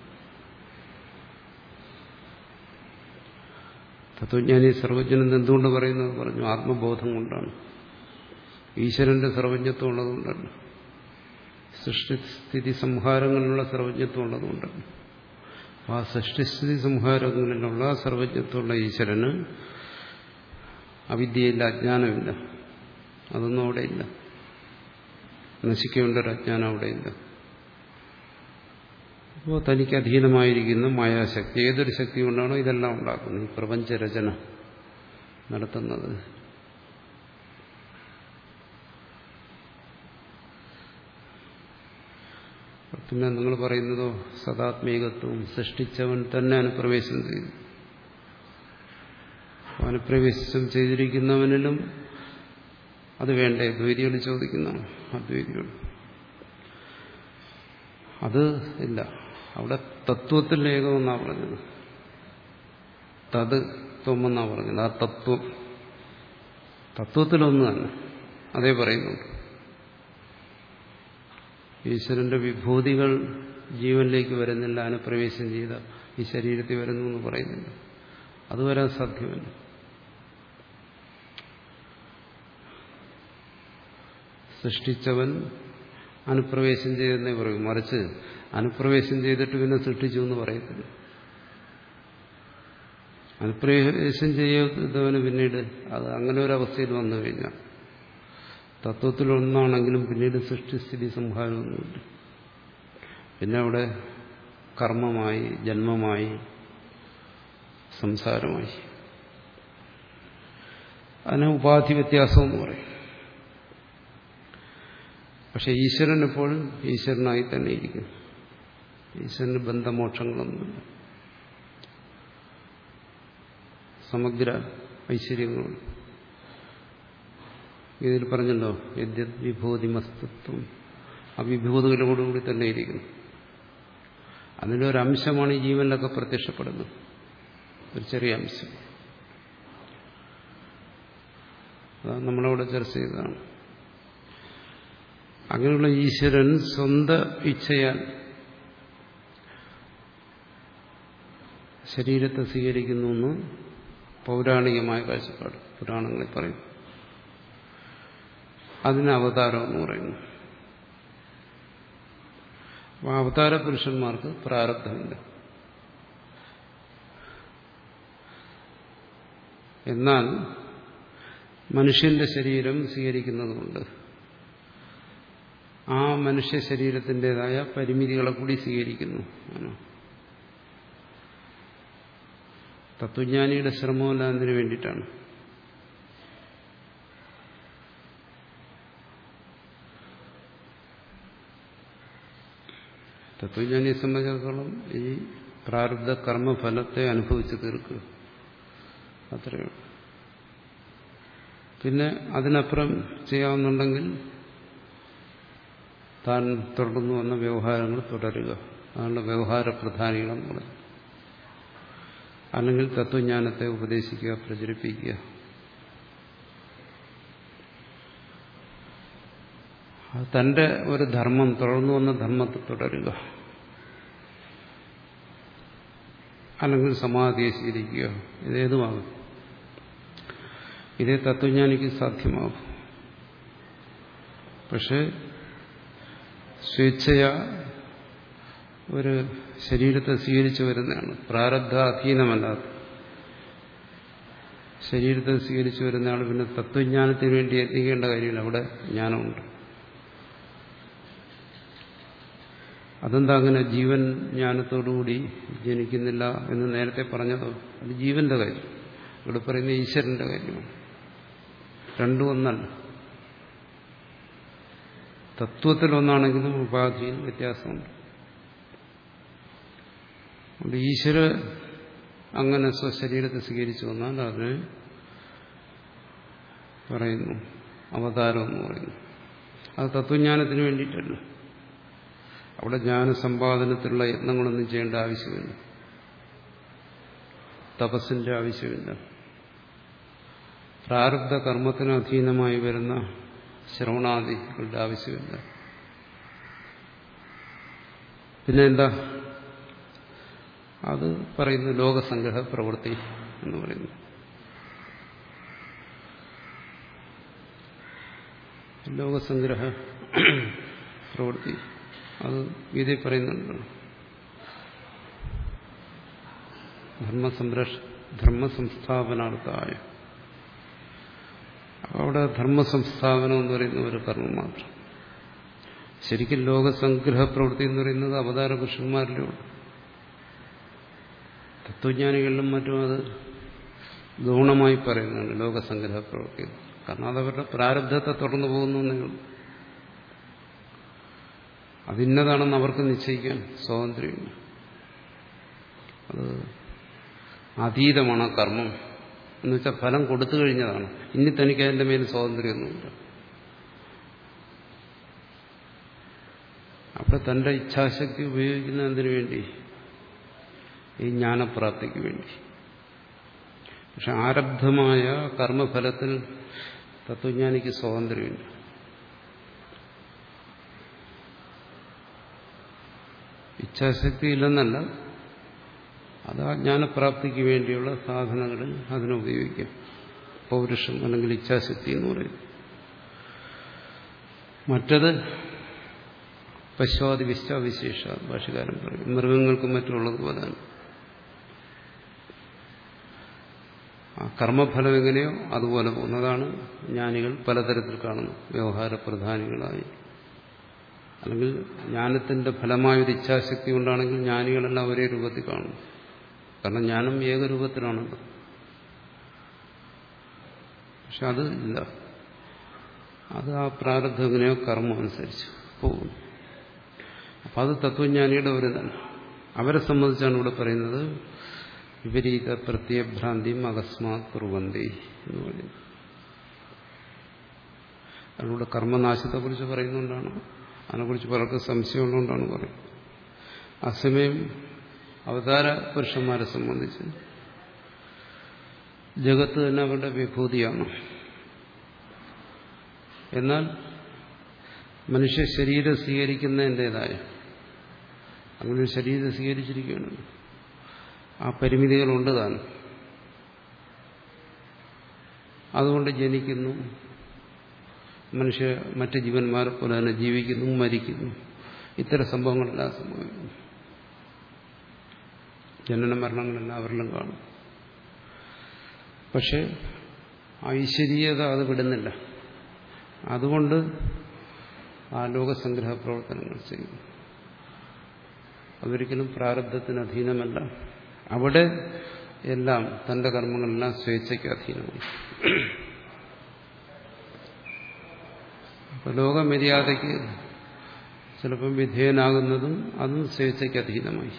തത്വജ്ഞാനി സർവജ്ഞൻ എന്തുകൊണ്ട് പറയുന്നത് പറഞ്ഞു? ആത്മബോധം കൊണ്ടാണ്. ഈശ്വരന്റെ സർവജ്ഞത്വം ഉള്ളതുകൊണ്ടല്ല, സൃഷ്ടിസ്ഥിതി സംഹാരങ്ങളിലുള്ള സർവജ്ഞത്വം ഉള്ളതുകൊണ്ടല്ല. ആ സൃഷ്ടിസ്ഥിതി സംഹാരങ്ങളിലുള്ള സർവജ്ഞത്വമുള്ള ഈശ്വരന് അവിദ്യയില്ല, അജ്ഞാനമില്ല. അതൊന്നും അവിടെയില്ല. നശിക്കേണ്ട ഒരു അജ്ഞാനം അവിടെയില്ല. അപ്പോൾ തനിക്ക് അധീനമായിരിക്കുന്ന മായാശക്തി, ഏതൊരു ശക്തി കൊണ്ടാണോ ഇതെല്ലാം ഉണ്ടാക്കുന്നത്, ഈ പ്രപഞ്ചരചന നടത്തുന്നത്. പിന്നെ നിങ്ങൾ പറയുന്നതോ സദാത്മീകത്വം, സൃഷ്ടിച്ചവൻ തന്നെ അനുപ്രവേശം ചെയ്തു. അനുപ്രവേശം ചെയ്തിരിക്കുന്നവനിലും അത് വേണ്ടേ? ദ്വൈതികൾ ചോദിക്കുന്നതാണ്. അദ്വൈതികൾ അത് ഇല്ല. അവിടെ തത്വത്തിൽ ഏകമെന്നാണ് പറഞ്ഞത്, തത് ത്വമെന്നാണ് പറഞ്ഞത്. ആ തത്വം തത്വത്തിലൊന്ന് തന്നെ അതേ പറയുന്നുണ്ട്. ഈശ്വരന്റെ വിഭൂതികൾ ജീവനിലേക്ക് വരുന്നില്ല, അനുപ്രവേശം ചെയ്ത ഈ ശരീരത്തിൽ വരുന്നു എന്ന് പറയുന്നില്ല. അത് വരാൻ സാധ്യമല്ല. സൃഷ്ടിച്ചവൻ അനുപ്രവേശം ചെയ്തെന്നേ പറയും. മറിച്ച് അനുപ്രവേശം ചെയ്തിട്ട് പിന്നെ സൃഷ്ടിച്ചു എന്ന് പറയത്തില്ല. അനുപ്രവേശം ചെയ്തവന് പിന്നീട് അത് അങ്ങനെ ഒരു അവസ്ഥയിൽ വന്നു കഴിഞ്ഞാൽ തത്വത്തിലൊന്നാണെങ്കിലും പിന്നീട് സൃഷ്ടിസ്ഥിതി സംഹാരമൊന്നുമില്ല. പിന്നെ അവിടെ കർമ്മമായി, ജന്മമായി, സംസാരമായി. അതിന് ഉപാധി വ്യത്യാസം എന്ന് പറയും. പക്ഷെ ഈശ്വരൻ എപ്പോഴും ഈശ്വരനായി തന്നെ ഇരിക്കും. ഈശ്വരന് ബന്ധമോക്ഷങ്ങളൊന്നുമില്ല. സമഗ്ര ഐശ്വര്യങ്ങളുണ്ട്. ഇതിൽ പറഞ്ഞല്ലോ, യദ്യത് വിഭൂതിമസ്തത്വം, ആ വിഭൂതികളോടുകൂടി തന്നെ ഇരിക്കുന്നു. അതിൻ്റെ ഒരു അംശമാണ് ഈ ജീവനിലൊക്കെ പ്രത്യക്ഷപ്പെടുന്നത്, ഒരു ചെറിയ അംശം. അതാണ് നമ്മളവിടെ ചർച്ച ചെയ്തതാണ്. അങ്ങനെയുള്ള ഈശ്വരൻ സ്വന്തം ഇച്ഛയാൽ ശരീരത്തെ സ്വീകരിക്കുന്നു എന്ന് പൗരാണികമായ കാഴ്ചപ്പാട് പുരാണങ്ങളിൽ പറയും. അതിന് അവതാരം എന്ന് പറയുന്നു. അപ്പോൾ അവതാര പുരുഷന്മാർക്ക് പ്രാരബ്ധമില്ല. എന്നാൽ മനുഷ്യന്റെ ശരീരം സ്വീകരിക്കുന്നതുകൊണ്ട് ആ മനുഷ്യ ശരീരത്തിൻ്റെതായ പരിമിതികളെ കൂടി സ്വീകരിക്കുന്നു. തത്വജ്ഞാനിയുടെ ശ്രമമല്ല അതിനു വേണ്ടിയിട്ടാണ്. തത്വജ്ഞാനിയെ സംബന്ധിച്ചിടത്തോളം ഈ പ്രാരബ്ധ കർമ്മഫലത്തെ അനുഭവിച്ച് തീർക്കുക, അത്രയേ ഉള്ളൂ. പിന്നെ അതിനപ്പുറം ചെയ്യാവുന്നുണ്ടെങ്കിൽ താൻ തുടർന്നു വന്ന വ്യവഹാരങ്ങൾ തുടരുക. അതാണ് വ്യവഹാര പ്രധാനികളെന്ന് പറയുന്നത്. അല്ലെങ്കിൽ തത്വജ്ഞാനത്തെ ഉപദേശിക്കുക, പ്രചരിപ്പിക്കുക. തന്റെ ഒരു ധർമ്മം, തുടർന്നു വന്ന ധർമ്മത്തെ തുടരുക. അല്ലെങ്കിൽ സമാധിയെ ശീലിക്കുക. ഇതേതുമാകും. ഇതേ തത്വജ്ഞാനിക്ക് സാധ്യമാകും. പക്ഷെ സ്വേച്ഛയ ഒരു ശരീരത്തെ സ്വീകരിച്ചു വരുന്നതാണ്, പ്രാരബ്ധ അധീനമല്ലാത്ത ശരീരത്തെ സ്വീകരിച്ചു വരുന്നയാൾ പിന്നെ തത്വജ്ഞാനത്തിന് വേണ്ടി എത്തിക്കേണ്ട കാര്യമില്ല. അവിടെ ജ്ഞാനമുണ്ട്. അതെന്താ അങ്ങനെ ജീവൻ ജ്ഞാനത്തോടുകൂടി ജനിക്കുന്നില്ല എന്ന് നേരത്തെ പറഞ്ഞതോ? അത് ജീവന്റെ കാര്യം. ഇവിടെ പറയുന്ന ഈശ്വരന്റെ കാര്യമാണ്. രണ്ടും ഒന്നല്ല. തത്വത്തിലൊന്നാണെങ്കിലും ഉപാധിയിൽ വ്യത്യാസമുണ്ട്. അതുകൊണ്ട് ഈശ്വര അങ്ങനെ സ്വശരീരത്തെ സ്വീകരിച്ചു വന്നാൽ അതിന് പറയുന്നു അവതാരം എന്ന് പറയുന്നു. അത് തത്വജ്ഞാനത്തിന് വേണ്ടിയിട്ടല്ല. അവിടെ ജ്ഞാനസമ്പാദനത്തിലുള്ള യത്നങ്ങളൊന്നും ചെയ്യേണ്ട ആവശ്യമില്ല, തപസ്സിന്റെ ആവശ്യമില്ല. പ്രാരബ്ധ കർമ്മത്തിന് അധീനമായി വരുന്ന ശ്രവണാദികളുടെ ആവശ്യമില്ല. പിന്നെ എന്താ അത് പറയുന്നു? ലോകസംഗ്രഹ പ്രവൃത്തി എന്ന് പറയുന്നു. ലോകസംഗ്രഹ പ്രവൃത്തി അത് ഗീതയിൽ പറയുന്നുണ്ട്. ധർമ്മസംരക്ഷ ധർമ്മസംസ്ഥാപനാർത്ഥായ. അവിടെ ധർമ്മസംസ്ഥാപനം എന്ന് പറയുന്ന ഒരു കർമ്മം മാത്രം. ശരിക്കും ലോകസംഗ്രഹ പ്രവൃത്തി എന്ന് പറയുന്നത് അവതാര പുരുഷന്മാരിലുണ്ട്. തത്വജ്ഞാനികളിലും മറ്റും അത് ഗൗണമായി പറയുന്നതാണ് ലോകസംഗ്രഹ പ്രവൃത്തി. കാരണം അതവരുടെ പ്രാരബ്ധത്തെ തുടർന്നു പോകുന്നേ ഉള്ളൂ. അതിന്നതാണെന്ന് അവർക്ക് നിശ്ചയിക്കാൻ സ്വാതന്ത്ര്യമില്ല. അത് അതീതമാണ് കർമ്മം എന്ന് വെച്ചാൽ ഫലം കൊടുത്തു കഴിഞ്ഞതാണ്. ഇനി തനിക്ക് അതിൻ്റെ മേൽ സ്വാതന്ത്ര്യമൊന്നുമില്ല. അപ്പോൾ തന്റെ ഇച്ഛാശക്തി ഉപയോഗിക്കുന്ന എന്തിനു വേണ്ടി? ഈ ജ്ഞാനപ്രാപ്തിക്ക് വേണ്ടി. പക്ഷെ ആരബ്ധമായ കർമ്മഫലത്തിൽ തത്വജ്ഞാനിക്ക് സ്വാതന്ത്ര്യമില്ല. ഇച്ഛാശക്തി ഇല്ലെന്നല്ല, അത് ആ ജ്ഞാനപ്രാപ്തിക്ക് വേണ്ടിയുള്ള സാധനങ്ങളിൽ അതിനുപയോഗിക്കാം. പൗരുഷം അല്ലെങ്കിൽ ഇച്ഛാശക്തി എന്ന് പറയും. മറ്റത് പശ്വാദി വിശ്വാവിശേഷ ഭാഷകാരൻ പറയും. മൃഗങ്ങൾക്കും മറ്റുള്ളതുപോലെയാണ്. ആ കർമ്മഫലം എങ്ങനെയോ അതുപോലെ പോകുന്നതാണ് ജ്ഞാനികൾ പലതരത്തിൽ കാണുന്നു. വ്യവഹാര പ്രധാനികളായി, അല്ലെങ്കിൽ ജ്ഞാനത്തിന്റെ ഫലമായൊരു ഇച്ഛാശക്തി കൊണ്ടാണെങ്കിൽ ജ്ഞാനികളെല്ലാം ഒരേ രൂപത്തിൽ കാണുന്നു. കാരണം ജ്ഞാനം ഏകരൂപത്തിലാണല്ലോ. പക്ഷെ അത് ഇല്ല. അത് ആ പ്രാരബ്ധം എങ്ങനെയോ കർമ്മം അനുസരിച്ച് പോകുന്നു. അപ്പം അത് തത്വജ്ഞാനിയുടെ ഒരു തന്നെ. അവരെ സംബന്ധിച്ചാണ് ഇവിടെ പറയുന്നത് വിപരീത പ്രത്യഭ്രാന്തിയും അകസ്മാത് കുറുവന്തി എന്ന് പറയുന്നത്. അതിലൂടെ കർമ്മനാശത്തെക്കുറിച്ച് പറയുന്നുകൊണ്ടാണ്, അതിനെക്കുറിച്ച് പലർക്കും സംശയമുള്ളതുകൊണ്ടാണ് പറയുന്നത്. അസമയം അവതാര പുരുഷന്മാരെ സംബന്ധിച്ച് ജഗത്ത് തന്നെ അവരുടെ വിഭൂതിയാണ്. എന്നാൽ മനുഷ്യ ശരീരം സ്വീകരിക്കുന്നതിൻ്റെതായ അങ്ങനെ ശരീരം സ്വീകരിച്ചിരിക്കുകയാണ്. ആ പരിമിതികളുണ്ട് താൻ. അതുകൊണ്ട് ജനിക്കുന്നു, മനുഷ്യ മറ്റ് ജീവന്മാരെ പോലെ തന്നെ ജീവിക്കുന്നു, മരിക്കുന്നു. ഇത്തരം സംഭവങ്ങളെല്ലാം സംഭവിക്കുന്നു. ജനന മരണങ്ങളെല്ലാം അവരിലും കാണും. പക്ഷെ ഐശ്വര്യത അത് വിടുന്നില്ല. അതുകൊണ്ട് ആ ലോകസംഗ്രഹ പ്രവർത്തനങ്ങൾ ചെയ്യുന്നു. അതൊരിക്കലും പ്രാരബ്ധത്തിന് അധീനമല്ല. അവിടെ എല്ലാം തന്റെ കർമ്മങ്ങളെല്ലാം സ്വേച്ഛയ്ക്ക് അധീനമായി. അപ്പൊ ലോകമര്യാദയ്ക്ക് ചിലപ്പം വിധേയനാകുന്നതും അതും സ്വേച്ഛയ്ക്ക് അധീനമായി.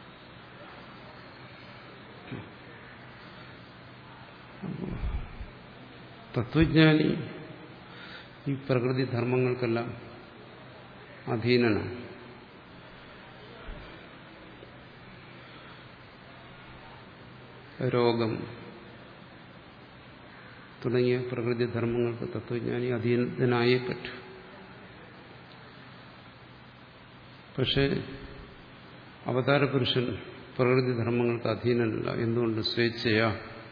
തത്വജ്ഞാനി ഈ പ്രകൃതി ധർമ്മങ്ങൾക്കെല്ലാം അധീനനാണ്. രോഗം തുടങ്ങിയ പ്രകൃതി ധർമ്മങ്ങൾക്ക് തത്വജ്ഞാനി അധീനനായേ പറ്റൂ. പക്ഷേ അവതാര പുരുഷൻ പ്രകൃതി ധർമ്മങ്ങൾക്ക് അധീനനല്ല. എന്തുകൊണ്ട്? സ്വേച്ഛയാ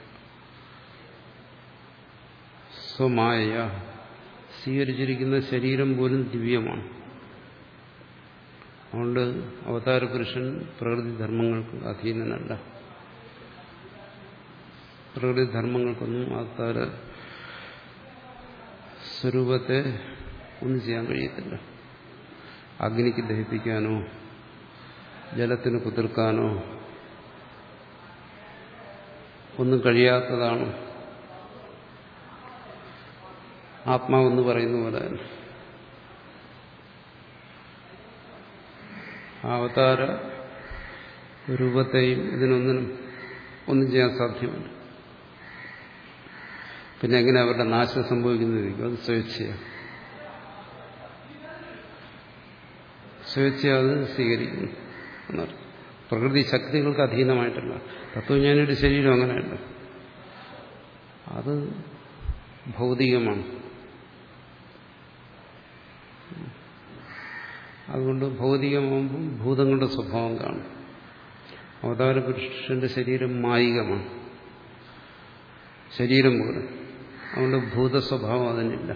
സ്വമായ സ്വീകരിച്ചിരിക്കുന്ന ശരീരം പോലും ദിവ്യമാണ്. അതുകൊണ്ട് അവതാര പുരുഷൻ പ്രകൃതി ധർമ്മങ്ങൾക്ക് അധീനനല്ല. പ്രകൃതി ധർമ്മങ്ങൾക്കൊന്നും അവതാര സ്വരൂപത്തെ ഒന്നും ചെയ്യാൻ കഴിയത്തില്ല. അഗ്നിക്ക് ദഹിപ്പിക്കാനോ ജലത്തിന് കുതിർക്കാനോ ഒന്നും കഴിയാത്തതാണ്. ആത്മാവെന്ന് പറയുന്ന പോലെ തന്നെ അവതാര രൂപത്തെയും ഇതിനൊന്നിനും ഒന്നും ചെയ്യാൻ സാധ്യമല്ല. പിന്നെ എങ്ങനെ അവരുടെ നാശം സംഭവിക്കുന്നതായിരിക്കും? അത് സ്വേച്ഛയാണ്. സ്വേച്ഛ അത് സ്വീകരിക്കുന്നു എന്നർത്ഥം. പ്രകൃതി ശക്തികൾക്ക് അധീനമായിട്ടല്ല. തത്വജ്ഞാനിയുടെ ശരീരം അങ്ങനെയല്ല. അത് ഭൗതികമാണ്. അതുകൊണ്ട് ഭൗതികമാകുമ്പം ഭൂതങ്ങളുടെ സ്വഭാവം കാണും. അവതാര പുരുഷന്റെ ശരീരം മായികമാണ്, ശരീരം പോലെ. അതുകൊണ്ട് ഭൂതസ്വഭാവം അതിനില്ല.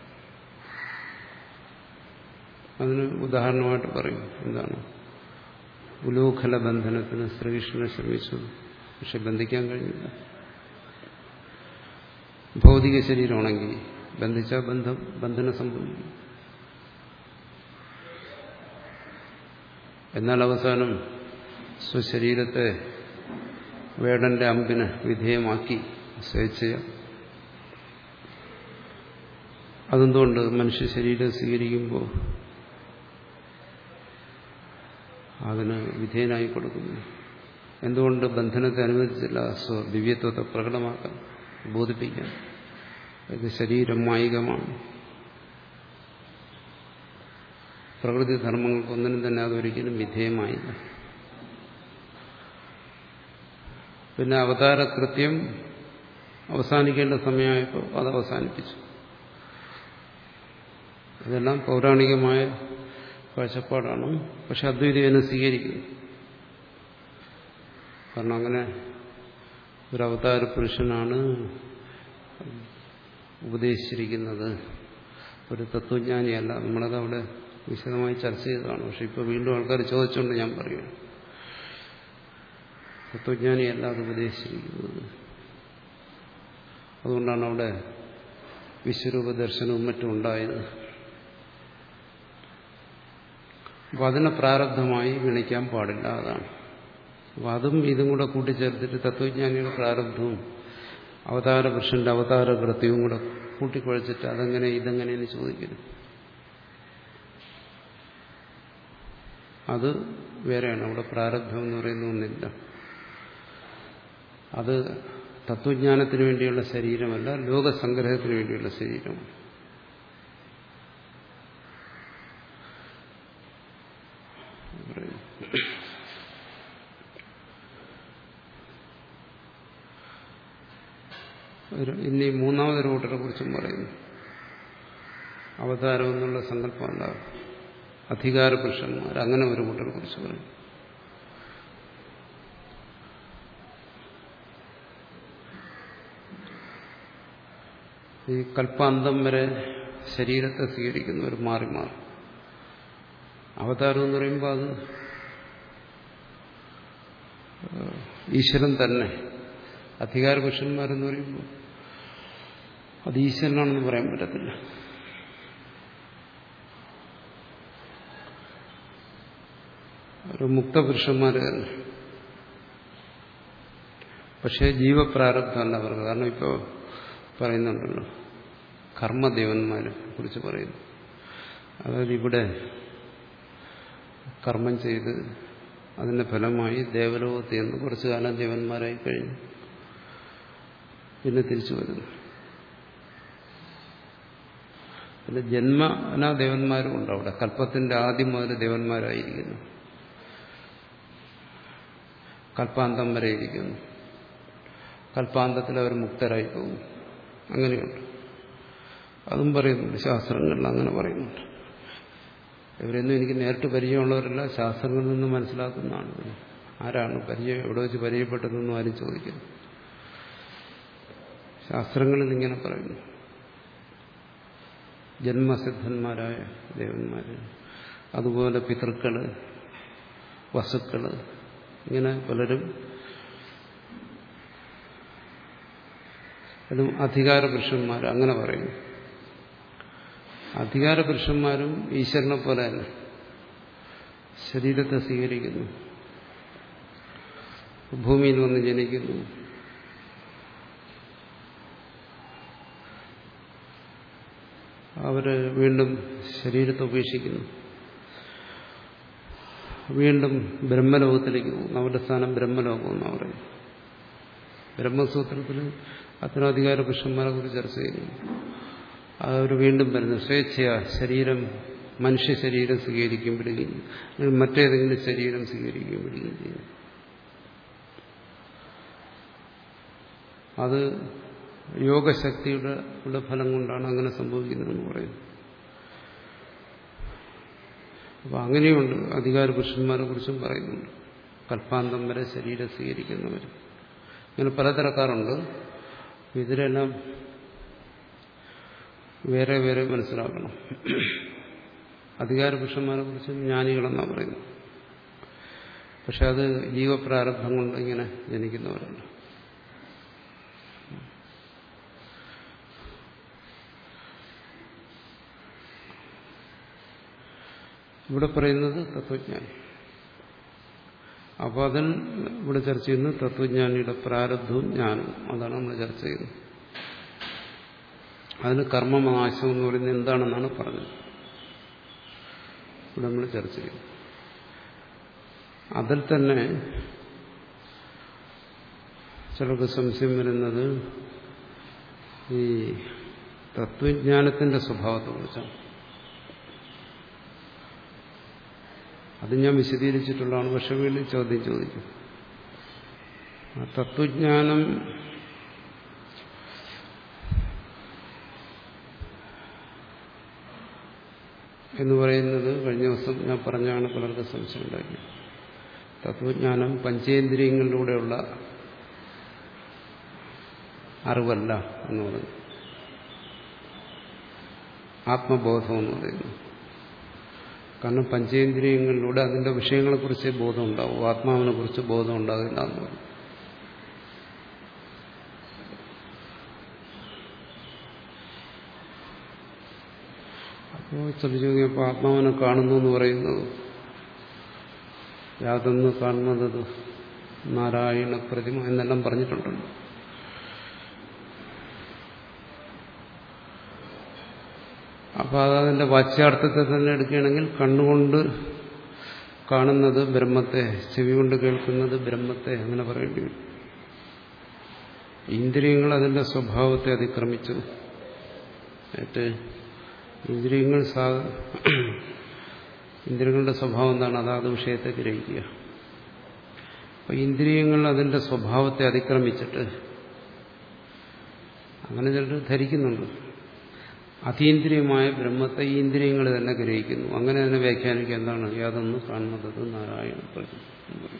അതിന് ഉദാഹരണമായിട്ട് പറയും. എന്താണ്? ഉലൂഖല ബന്ധനത്തിന് ശ്രീകൃഷ്ണനെ ശ്രമിച്ചു, പക്ഷെ ബന്ധിക്കാൻ കഴിഞ്ഞില്ല. ഭൗതിക ശരീരമാണെങ്കിൽ ബന്ധിച്ചാൽ ബന്ധം ബന്ധനം സംഭവിക്കും. എന്നാൽ അവസാനം സ്വശരീരത്തെ വേടന്റെ അമ്പിന് വിധേയമാക്കി സ്വേച്ഛയ. അതെന്തുകൊണ്ട് മനുഷ്യ ശരീരം സ്വീകരിക്കുമ്പോൾ അതിന് വിധേയനായി കൊടുക്കുന്നു? എന്തുകൊണ്ട് ബന്ധനത്തെ അനുവദിച്ചില്ല? സ്വ ദിവ്യത്വത്തെ പ്രകടമാക്കാൻ, ബോധിപ്പിക്കാൻ. ഇത് ശരീരം മായികമാണ്. പ്രകൃതി ധർമ്മങ്ങൾക്കൊന്നിനും തന്നെ അതൊരിക്കലും വിധേയമായില്ല. പിന്നെ അവതാരകൃത്യം അവസാനിക്കേണ്ട സമയമായപ്പോൾ അത് അവസാനിപ്പിച്ചു. ഇതെല്ലാം പൗരാണികമായ കാഴ്ചപ്പാടാണ്. പക്ഷെ അദ്വൈതം അതിനെ സ്വീകരിക്കുന്നു. കാരണം അങ്ങനെ ഒരു അവതാര പുരുഷനാണ് ഉപദേശിച്ചിരിക്കുന്നത്, ഒരു തത്വജ്ഞാനിയല്ല. നമ്മളത് അവിടെ വിശദമായി ചർച്ച ചെയ്തതാണ്. പക്ഷെ ഇപ്പോൾ വീണ്ടും ആൾക്കാർ ചോദിച്ചുകൊണ്ട് ഞാൻ പറയുന്നു, തത്വജ്ഞാനിയല്ല അത് ഉപദേശിച്ചിരിക്കുന്നത്. അതുകൊണ്ടാണ് അവിടെ വിശ്വരൂപ ദർശനവും മറ്റും ഉണ്ടായത്. അപ്പം അതിനെ പ്രാരബ്ധമായി ഗണിക്കാൻ പാടില്ല. അതാണ്. അപ്പം അതും ഇതും കൂടെ കൂട്ടിച്ചേർത്തിട്ട് തത്വജ്ഞാനിയുടെ പ്രാരബ്ധവും അവതാര പുരുഷന്റെ അവതാര കൃത്യവും കൂടെ കൂട്ടിക്കുഴച്ചിട്ട് അതെങ്ങനെ ഇതെങ്ങനെയെന്ന് ചോദിക്കുന്നു. അത് വേറെയാണ്. അവിടെ പ്രാരബ്ധം എന്ന് പറയുന്ന ഒന്നില്ല. അത് തത്വജ്ഞാനത്തിന് വേണ്ടിയുള്ള ശരീരമല്ല, ലോകസംഗ്രഹത്തിന് വേണ്ടിയുള്ള ശരീരമാണ്. ഇനി മൂന്നാമതൊരു കൂട്ടരെ കുറിച്ചും പറയുന്നു. അവതാരം എന്നുള്ള സങ്കല്പമല്ല, അധികാര പുരുഷന്മാർ, അങ്ങനെ ഒരു കൂട്ടരെ കുറിച്ച് പറയും. ഈ കൽപ്പാന്തം വരെ ശരീരത്തെ സ്വീകരിക്കുന്നവർ മാറി മാറി. അവതാരം എന്ന് പറയുമ്പോൾ അത് ഈശ്വരൻ തന്നെ. അധികാര പുരുഷന്മാരെന്ന് പറയുമ്പോൾ അത് ഈശ്വരനാണെന്ന് പറയാൻ പറ്റത്തില്ല. ഒരു മുക്തപുരുഷന്മാര് തന്നെ. പക്ഷേ ജീവപ്രാരബ്ധമല്ല അവർക്ക്. കാരണം ഇപ്പോൾ പറയുന്നുണ്ടല്ലോ, കർമ്മദേവന്മാരെ കുറിച്ച് പറയുന്നു. അതായത് ഇവിടെ കർമ്മം ചെയ്ത് അതിന്റെ ഫലമായി ദേവലോകത്തിൽ നിന്ന് കുറച്ചു കാലം ദേവന്മാരായി കഴിഞ്ഞു, പിന്നെ തിരിച്ചു വരുന്നു. പിന്നെ ജന്മന ദേവന്മാരും ഉണ്ട് അവിടെ. കൽപ്പത്തിന്റെ ആദ്യം മുതൽ ദേവന്മാരായിരിക്കുന്നു, കൽപ്പാന്തം വരെ ഇരിക്കുന്നു. കൽപ്പാന്തത്തിൽ അവർ മുക്തരായി പോകും. അങ്ങനെയുണ്ട്. അതും പറയുന്നുണ്ട് ശാസ്ത്രങ്ങളിൽ, അങ്ങനെ പറയുന്നുണ്ട്. ഇവരൊന്നും എനിക്ക് നേരിട്ട് പരിചയമുള്ളവരല്ല, ശാസ്ത്രങ്ങളിൽ നിന്ന് മനസ്സിലാക്കുന്നതാണ്. ആരാണ് പരിചയം, എവിടെ വെച്ച് പരിചയപ്പെട്ടതെന്നും ആരും ചോദിക്കുന്നു. ശാസ്ത്രങ്ങളിൽ ഇങ്ങനെ പറയുന്നു. ജന്മസിദ്ധന്മാരായ ദേവന്മാര്, അതുപോലെ പിതൃക്കള്, വസുക്കള്, ഇങ്ങനെ പലരും. അതും അധികാര പുരുഷന്മാർ, അങ്ങനെ പറയുന്നു. അധികാര പുരുഷന്മാരും ഈശ്വരനെ പോലെ തന്നെ ശരീരത്തെ സ്വീകരിക്കുന്നു, ഭൂമിയിൽ വന്ന് ജനിക്കുന്നു, അവര് വീണ്ടും ശരീരത്തെ ഉപേക്ഷിക്കുന്നു, വീണ്ടും ബ്രഹ്മലോകത്തിലേക്ക് പോകുന്നു. അവരുടെ സ്ഥാനം ബ്രഹ്മലോകം എന്നാണ് പറയുന്നത്. ബ്രഹ്മസൂത്രത്തിൽ അത്തരം അധികാര പുരുഷന്മാരെ കുറിച്ച് ചർച്ച ചെയ്യുന്നു. അവർ വീണ്ടും വരുന്നു. സ്വേച്ഛയാ ശരീരം, മനുഷ്യ ശരീരം സ്വീകരിക്കുമ്പോഴേക്കും മറ്റേതെങ്കിലും ശരീരം സ്വീകരിക്കുമ്പോഴേക്കും ചെയ്യും. അത് യോഗശക്തിയുടെ ഫലം കൊണ്ടാണ് അങ്ങനെ സംഭവിക്കുന്നതെന്ന് പറയുന്നു. അപ്പം അങ്ങനെയുണ്ട്. അധികാര പുരുഷന്മാരെ കുറിച്ചും പറയുന്നുണ്ട്. കൽപ്പാന്തം വരെ ശരീരം സ്വീകരിക്കുന്നവർ, ഇങ്ങനെ പലതരക്കാരുണ്ട്. ഇതിലെല്ലാം വേറെ വേറെ മനസ്സിലാക്കണം. അധികാര പുരുഷന്മാരെ കുറിച്ച് ജ്ഞാനികളെന്നാണ് പറയുന്നത്. പക്ഷെ അത് ജീവപ്രാരബ്ധം കൊണ്ട് ഇങ്ങനെ ജനിക്കുന്നവരല്ല. ഇവിടെ പറയുന്നത് തത്വജ്ഞാനി. അപ്പോൾ അതിൽ ഇവിടെ ചർച്ച ചെയ്യുന്നത് തത്വജ്ഞാനിയുടെ പ്രാരബ്ധവും ജ്ഞാനവും. അതാണ് നമ്മൾ ചർച്ച ചെയ്യുന്നത്. അതിന് കർമ്മനാശം എന്ന് പറയുന്നത് എന്താണെന്നാണ് പറഞ്ഞത്. ഇവിടെ നമ്മൾ ചർച്ച ചെയ്തു. അതിൽ തന്നെ ചിലർക്ക് സംശയം വരുന്നത് ഈ തത്വജ്ഞാനത്തിന്റെ സ്വഭാവത്തെക്കുറിച്ചാണ്. അത് ഞാൻ വിശദീകരിച്ചിട്ടുള്ളതാണ്. പക്ഷെ വീണ്ടും ചോദ്യം ചോദിക്കും. ആ തത്വജ്ഞാനം എന്ന് പറയുന്നത് കഴിഞ്ഞ ദിവസം ഞാൻ പറഞ്ഞാണ് പലർക്ക് സംശയം ഉണ്ടാക്കി. തത്വജ്ഞാനം പഞ്ചേന്ദ്രിയങ്ങളിലൂടെയുള്ള അറിവല്ല എന്ന് പറയുന്നു. ആത്മബോധം എന്ന് പറയുന്നു. കാരണം പഞ്ചേന്ദ്രിയങ്ങളിലൂടെ അതിന്റെ വിഷയങ്ങളെക്കുറിച്ച് ബോധം ഉണ്ടാവും, ആത്മാവിനെ കുറിച്ച് ബോധം ഉണ്ടാകില്ല എന്ന് പറയും. അപ്പോൾ ചോദിച്ചപ്പോൾ ആത്മാവിനെ കാണുന്നു എന്ന് പറയുന്നത് യാതൊന്ന് കാണുന്നത് നാരായണ പ്രതിമ എന്നെല്ലാം പറഞ്ഞിട്ടുണ്ടല്ലോ. അപ്പോൾ അതതിൻ്റെ വാച്യാർത്ഥത്തെ തന്നെ എടുക്കുകയാണെങ്കിൽ കണ്ണുകൊണ്ട് കാണുന്നത് ബ്രഹ്മത്തെ, ചെവി കൊണ്ട് കേൾക്കുന്നത് ബ്രഹ്മത്തെ അങ്ങനെ പറയേണ്ടി വരും. ഇന്ദ്രിയങ്ങൾ അതിൻ്റെ സ്വഭാവത്തെ അതിക്രമിച്ചു. ഏറ്റ് ഇന്ദ്രിയങ്ങൾ സാ ഇന്ദ്രിയങ്ങളുടെ സ്വഭാവം എന്താണ്? അതാത് വിഷയത്തെ ഗ്രഹിക്കുക. അപ്പോൾ ഇന്ദ്രിയങ്ങൾ അതിൻ്റെ സ്വഭാവത്തെ അതിക്രമിച്ചിട്ട് അങ്ങനെ ചിലർ ധരിക്കുന്നുണ്ട്. അതീന്ദ്രിയമായ ബ്രഹ്മത്തെ ഈ ഇന്ദ്രിയങ്ങൾ തന്നെ ഗ്രഹിക്കുന്നു. അങ്ങനെ തന്നെ വ്യാഖ്യാനിക്കുക എന്താണ്? യാതൊന്ന് കാണുന്നത് നാരായണ പ്രതിമ എന്ന് പറയും.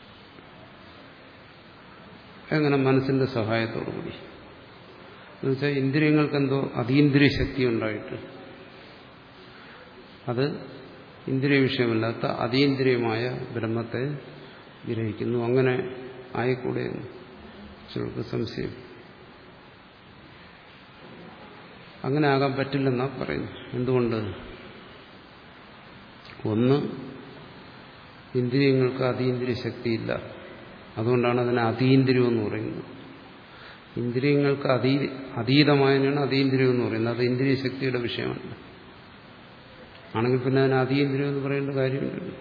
എങ്ങനെ? മനസ്സിന്റെ സഹായത്തോടുകൂടി. എന്നുവെച്ചാൽ ഇന്ദ്രിയങ്ങൾക്കെന്തോ അതീന്ദ്രിയ ശക്തി ഉണ്ടായിട്ട് അത് ഇന്ദ്രിയ വിഷയമല്ലാത്ത അതീന്ദ്രിയമായ ബ്രഹ്മത്തെ ഗ്രഹിക്കുന്നു. അങ്ങനെ ആയിക്കൂടെ ചിലർക്ക് സംശയം. അങ്ങനെ ആകാൻ പറ്റില്ലെന്നാണ് പറയുന്നത്. എന്തുകൊണ്ട്? ഒന്ന്, ഇന്ദ്രിയങ്ങൾക്ക് അതീന്ദ്രിയ ശക്തിയില്ല. അതുകൊണ്ടാണ് അതിനെ അതീന്ദ്രിയം എന്ന് പറയുന്നത്. ഇന്ദ്രിയങ്ങൾക്ക് അതീ അതീതമായതിനാണ് അതീന്ദ്രിയം എന്ന് പറയുന്നത്. അത് ഇന്ദ്രിയ ശക്തിയുടെ വിഷയമല്ല. ആണെങ്കിൽ പിന്നെ അതിന് അതീന്ദ്രിയം എന്ന് പറയേണ്ട കാര്യമില്ല.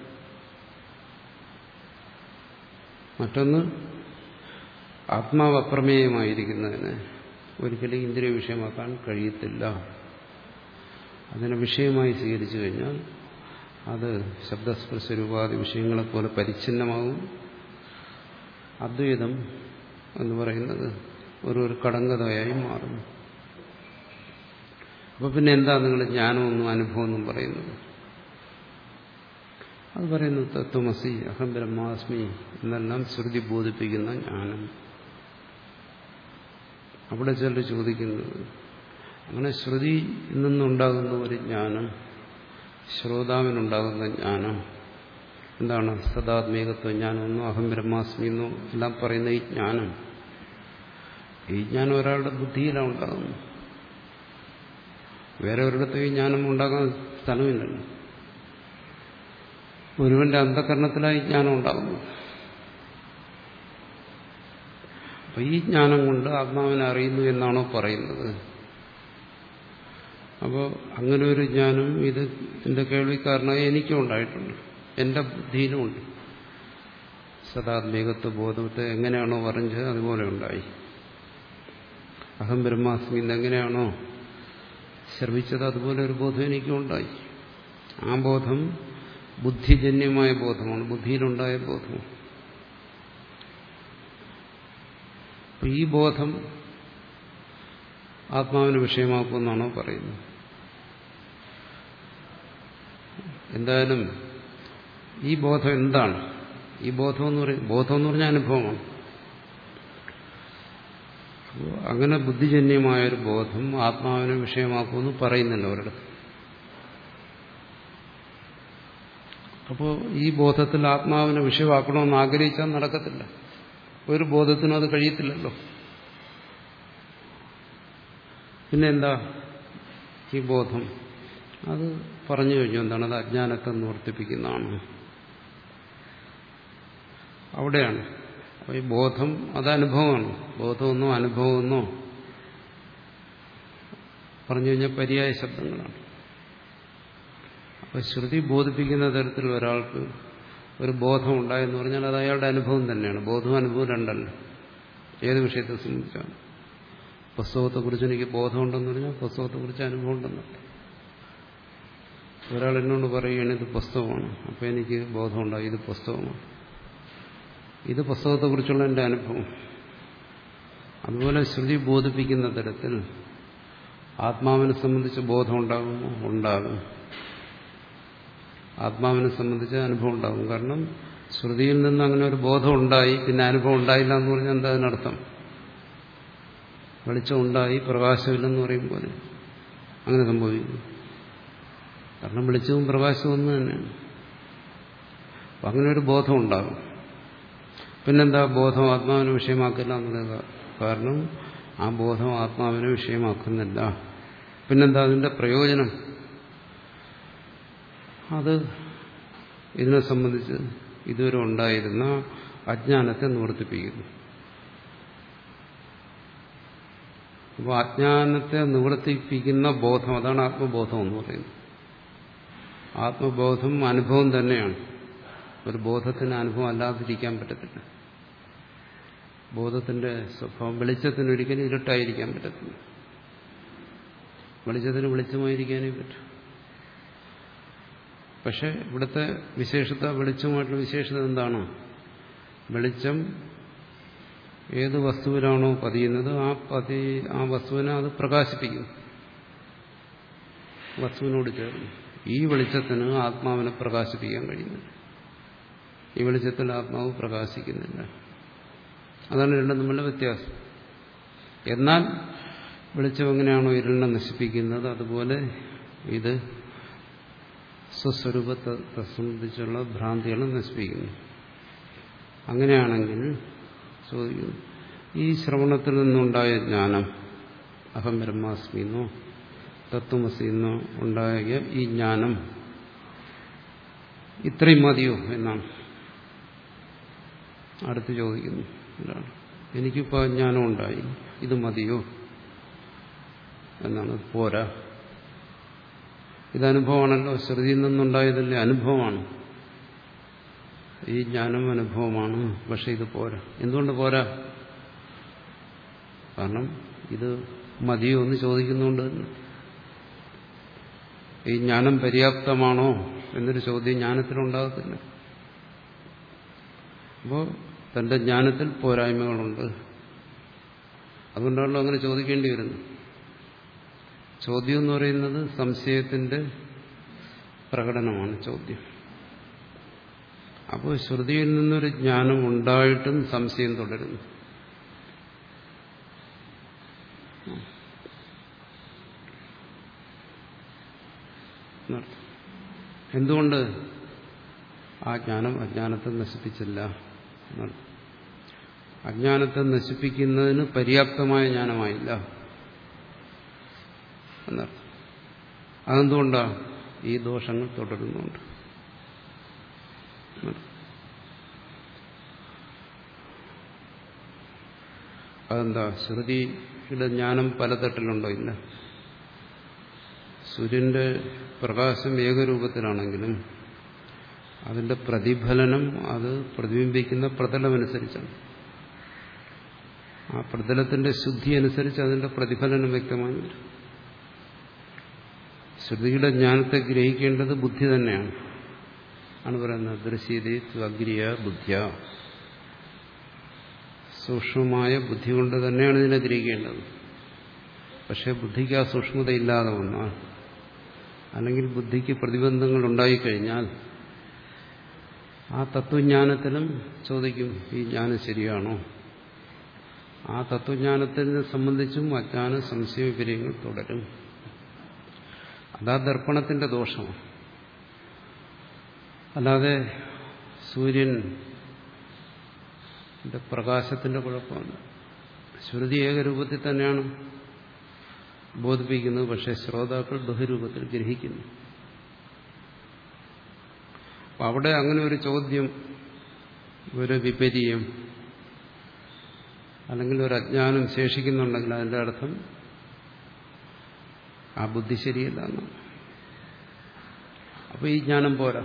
മറ്റൊന്ന്, ആത്മാവ് അപ്രമേയമായിരിക്കുന്നതിന് ഒരിക്കലും ഇന്ദ്രിയ വിഷയമാക്കാൻ കഴിയത്തില്ല. അതിനെ വിഷയമായി സ്വീകരിച്ചു കഴിഞ്ഞാൽ അത് ശബ്ദസ്പർശരൂപാദി വിഷയങ്ങളെപ്പോലെ പരിച്ഛിന്നമാകും. അദ്വൈതം എന്ന് പറയുന്നത് ഒരു ഒരു കടങ്കഥയായി മാറുന്നു. അപ്പോൾ പിന്നെ എന്താ നിങ്ങൾ ജ്ഞാനമൊന്നും അനുഭവമൊന്നും പറയുന്നത്? അത് പറയുന്നു തത്വമസി അഹം ബ്രഹ്മാസ്മി എന്നെല്ലാം ശ്രുതി ബോധിപ്പിക്കുന്ന ജ്ഞാനം. അവിടെ ചിലർ ചോദിക്കുന്നത്, അങ്ങനെ ശ്രുതിയിൽ നിന്നുണ്ടാകുന്ന ഒരു ജ്ഞാനം, ശ്രോതാവിനുണ്ടാകുന്ന ജ്ഞാനം എന്താണ്? സദാത്മീകത്വ ജ്ഞാനമെന്നോ അഹം ബ്രഹ്മാസ്മി എന്നോ എല്ലാം പറയുന്ന ഈ ജ്ഞാനം, ഈ ജ്ഞാനം ഒരാളുടെ ബുദ്ധിയിലാണ് ഉണ്ടാകുന്നത്. വേറെ ഒരിടത്തും ഈ ജ്ഞാനം ഉണ്ടാകാൻ സ്ഥലമില്ലല്ലോ. ഒരുവന്റെ അന്ധകരണത്തിലായി ജ്ഞാനം ഉണ്ടാകുന്നു. അപ്പൊ ഈ ജ്ഞാനം കൊണ്ട് ആത്മാവിനെ അറിയുന്നു എന്നാണോ പറയുന്നത്? അപ്പോൾ അങ്ങനെ ഒരു ജ്ഞാനം ഇത് എന്റെ കേൾവിക്കാരനായി എനിക്കും ഉണ്ടായിട്ടുണ്ട്, എന്റെ ബുദ്ധിയിലുമുണ്ട്. സദാത്മീകത്വ ബോധത്തെ എങ്ങനെയാണോ പറഞ്ഞത് അതുപോലെ ഉണ്ടായി. അഹം ബ്രഹ്മാസ്മി എങ്ങനെയാണോ ശ്രമിച്ചത് അതുപോലെ ഒരു ബോധം എനിക്കും ഉണ്ടായി. ആ ബോധം ബുദ്ധിജന്യമായ ബോധമാണ്, ബുദ്ധിയിലുണ്ടായ ബോധമാണ്. ഈ ബോധം ആത്മാവിന് വിഷയമാക്കുമെന്നാണോ പറയുന്നത്? എന്തായാലും ഈ ബോധം എന്താണ്? ഈ ബോധം എന്ന് പറയും ബോധം എന്ന് പറഞ്ഞാൽ അനുഭവമാണ്. അങ്ങനെ ബുദ്ധിജന്യമായൊരു ബോധം ആത്മാവിനെ വിഷയമാക്കുമെന്ന് പറയുന്നില്ല ഒരിടത്ത്. അപ്പോൾ ഈ ബോധത്തിൽ ആത്മാവിനെ വിഷയമാക്കണമെന്ന് ആഗ്രഹിച്ചാൽ നടക്കത്തില്ല. ഒരു ബോധത്തിനും അത് കഴിയത്തില്ലല്ലോ. പിന്നെ എന്താ ഈ ബോധം? അത് പറഞ്ഞു കഴിഞ്ഞു. എന്താണ്? അത് അജ്ഞാനത്തെ നിവർത്തിപ്പിക്കുന്നതാണ്. അവിടെയാണ്. അപ്പോൾ ഈ ബോധം അത് അനുഭവമാണ്. ബോധമെന്നോ അനുഭവമെന്നോ പറഞ്ഞു കഴിഞ്ഞാൽ പര്യായ ശബ്ദങ്ങളാണ്. അപ്പോൾ ശ്രുതി ബോധിപ്പിക്കുന്ന തരത്തിൽ ഒരാൾക്ക് ഒരു ബോധം ഉണ്ടായെന്ന് പറഞ്ഞാൽ അത് അയാളുടെ അനുഭവം തന്നെയാണ്. ബോധവും അനുഭവം രണ്ടല്ല. ഏത് വിഷയത്തെ സംബന്ധിച്ചാണ്. പുസ്തകത്തെക്കുറിച്ച് എനിക്ക് ബോധമുണ്ടെന്ന് പറഞ്ഞാൽ പുസ്തകത്തെക്കുറിച്ച് അനുഭവം ഉണ്ടെന്നല്ല. ഒരാൾ എന്നോട് പറയുകയാണ് ഇത് പുസ്തകമാണ്, അപ്പോൾ എനിക്ക് ബോധമുണ്ടായി ഇത് പുസ്തകമാണ്. ഇത് പുസ്തകത്തെക്കുറിച്ചുള്ള എൻ്റെ അനുഭവം. അതുപോലെ ശ്രുതി ബോധിപ്പിക്കുന്ന തരത്തിൽ ആത്മാവിനെ സംബന്ധിച്ച് ബോധം ഉണ്ടാകുമോ? ഉണ്ടാകും. ആത്മാവിനെ സംബന്ധിച്ച് അനുഭവം ഉണ്ടാകും. കാരണം ശ്രുതിയിൽ നിന്ന് അങ്ങനെ ഒരു ബോധം ഉണ്ടായി, പിന്നെ അനുഭവം ഉണ്ടായില്ല എന്ന് പറഞ്ഞാൽ എന്താ അതിനർത്ഥം? വെളിച്ചം ഉണ്ടായി പ്രകാശമില്ലെന്ന് പറയുമ്പോൾ അങ്ങനെ സംഭവിക്കും. കാരണം വെളിച്ചവും പ്രകാശവും ഒന്ന് തന്നെയാണ്. അപ്പം അങ്ങനെ ഒരു ബോധം ഉണ്ടാകും. പിന്നെന്താ ബോധം ആത്മാവിനെ വിഷയമാക്കില്ല എന്നുള്ളത്? കാരണം ആ ബോധം ആത്മാവിനെ വിഷയമാക്കുന്നില്ല. പിന്നെന്താ അതിന്റെ പ്രയോജനം? അത് ഇതിനെ സംബന്ധിച്ച് ഇതുവരെ ഉണ്ടായിരുന്ന അജ്ഞാനത്തെ നിവർത്തിപ്പിക്കുന്നു. അപ്പോൾ അജ്ഞാനത്തെ നിവർത്തിപ്പിക്കുന്ന ബോധം, അതാണ് ആത്മബോധം എന്ന് പറയുന്നത്. ആത്മബോധം അനുഭവം തന്നെയാണ്. ഒരു ബോധത്തിന് അനുഭവം അല്ലാതിരിക്കാൻ പറ്റത്തില്ല. ബോധത്തിന്റെ സ്വഭാവം വെളിച്ചത്തിന് ഒരിക്കലും ഇരുട്ടായിരിക്കാൻ പറ്റത്തില്ല. വെളിച്ചത്തിന് വെളിച്ചമായിരിക്കാനേ പറ്റും. പക്ഷെ ഇവിടുത്തെ വിശേഷത, വെളിച്ചമായിട്ടുള്ള വിശേഷത എന്താണ്? വെളിച്ചം ഏത് വസ്തുവിലാണോ പതിയുന്നത് ആ പതി ആ വസ്തുവിനെ അത് പ്രകാശിപ്പിക്കും, വസ്തുവിനോട് ചേർന്ന്. ഈ വെളിച്ചത്തിന് ആത്മാവിനെ പ്രകാശിപ്പിക്കാൻ കഴിയുന്നില്ല. ഈ വെളിച്ചത്തിൽ ആത്മാവ് പ്രകാശിക്കുന്നില്ല. അതാണ് രണ്ടും തമ്മിലുള്ള വ്യത്യാസം. എന്നാൽ വെളിച്ചം എങ്ങനെയാണോ ഇരുളിനെ നശിപ്പിക്കുന്നത്, അതുപോലെ ഇത് സ്വസ്വരൂപത്തെ സംബന്ധിച്ചുള്ള ഭ്രാന്തികളെ നശിപ്പിക്കുന്നു. അങ്ങനെയാണെങ്കിൽ ചോദിക്കുന്നു, ഈ ശ്രവണത്തിൽ നിന്നുണ്ടായ ജ്ഞാനം, അഹം ബ്രഹ്മാസ്മി എന്നോ തത്വമസി എന്നോ ഉണ്ടായ ഈ ജ്ഞാനം ഇത്രയും മതിയോ എന്നാണ് അടുത്ത് ചോദിക്കുന്നു. എനിക്കിപ്പോൾ ജ്ഞാനം ഉണ്ടായി, ഇത് മതിയോ എന്നാണ്. പോരാ. ഇതനുഭവമാണല്ലോ, ശ്രുതിയിൽ നിന്നുണ്ടായതല്ലേ, അനുഭവമാണ്. ഈ ജ്ഞാനം അനുഭവമാണ്, പക്ഷെ ഇത് പോരാ. എന്തുകൊണ്ട് പോരാ? കാരണം ഇത് മതിയോ എന്ന് ചോദിക്കുന്നുണ്ട്. ഈ ജ്ഞാനം പര്യാപ്തമാണോ എന്നൊരു ചോദ്യം ജ്ഞാനത്തിലുണ്ടാകത്തില്ല. അപ്പോൾ തന്റെ ജ്ഞാനത്തിൽ പോരായ്മകളുണ്ട്. അതുകൊണ്ടാണല്ലോ അങ്ങനെ ചോദിക്കേണ്ടി വരുന്നത്. ചോദ്യം എന്ന് പറയുന്നത് സംശയത്തിന്റെ പ്രകടനമാണ് ചോദ്യം. അപ്പോൾ ശ്രുതിയിൽ നിന്നൊരു ജ്ഞാനം ഉണ്ടായിട്ടും സംശയം തുടരുന്നു. എന്തുകൊണ്ട്? ആ ജ്ഞാനം അജ്ഞാനത്തെ നശിപ്പിച്ചില്ല. അജ്ഞാനത്തെ നശിപ്പിക്കുന്നതിന് പര്യാപ്തമായ ജ്ഞാനമായില്ല എന്നർത്ഥം. അതെന്തുകൊണ്ടാണ്? ഈ ദോഷങ്ങൾ തുടരുന്നുണ്ട്. അതെന്താ? ശ്രുതിയുടെ ജ്ഞാനം പലതട്ടിലുണ്ടോ? ഇല്ല. സൂര്യന്റെ പ്രകാശം ഏകരൂപത്തിലാണെങ്കിലും അതിന്റെ പ്രതിഫലനം അത് പ്രതിബിംബിക്കുന്ന പ്രതലമനുസരിച്ചാണ്. ആ പ്രതലത്തിന്റെ ശുദ്ധി അനുസരിച്ച് അതിന്റെ പ്രതിഫലനം വ്യക്തമായി വരും. ശ്രുതിയുടെ ജ്ഞാനത്തെ ഗ്രഹിക്കേണ്ടത് ബുദ്ധി തന്നെയാണ്. ആണ് പറയുന്നത് ദൃശ്യതേ അഗ്രിയ ബുദ്ധ്യ. സൂക്ഷ്മമായ ബുദ്ധി കൊണ്ട് തന്നെയാണ് ഇതിനെ ഗ്രഹിക്കേണ്ടത്. പക്ഷെ ബുദ്ധിക്ക് ആ സൂക്ഷ്മതയില്ലാതെ വന്നാൽ, അല്ലെങ്കിൽ ബുദ്ധിക്ക് പ്രതിബന്ധങ്ങൾ ഉണ്ടായിക്കഴിഞ്ഞാൽ ആ തത്വജ്ഞാനത്തിലും ചോദിക്കും, ഈ ജ്ഞാനം ശരിയാണോ? ആ തത്വജ്ഞാനത്തിനെ സംബന്ധിച്ചും അജ്ഞാന സംശയ വിപര്യങ്ങൾ തുടരും. അതാ ദർപ്പണത്തിന്റെ ദോഷമാണ്. അല്ലാതെ സൂര്യൻ പ്രകാശത്തിന്റെ കുഴപ്പമാണ്. ശ്രുതി ഏകരൂപത്തിൽ തന്നെയാണ് ബോധിപ്പിക്കുന്നത്, പക്ഷെ ശ്രോതാക്കൾ ബഹുരൂപത്തിൽ ഗ്രഹിക്കുന്നു. അവിടെ അങ്ങനെ ഒരു ചോദ്യം ഒരു വിപര്യം അല്ലെങ്കിൽ ഒരു അജ്ഞാനം ശേഷിക്കുന്നുണ്ടെങ്കിൽ അതിൻ്റെ അർത്ഥം ആ ബുദ്ധി ശരിയല്ല എന്നാണ്. അപ്പോൾ ഈ ജ്ഞാനം പോരാ.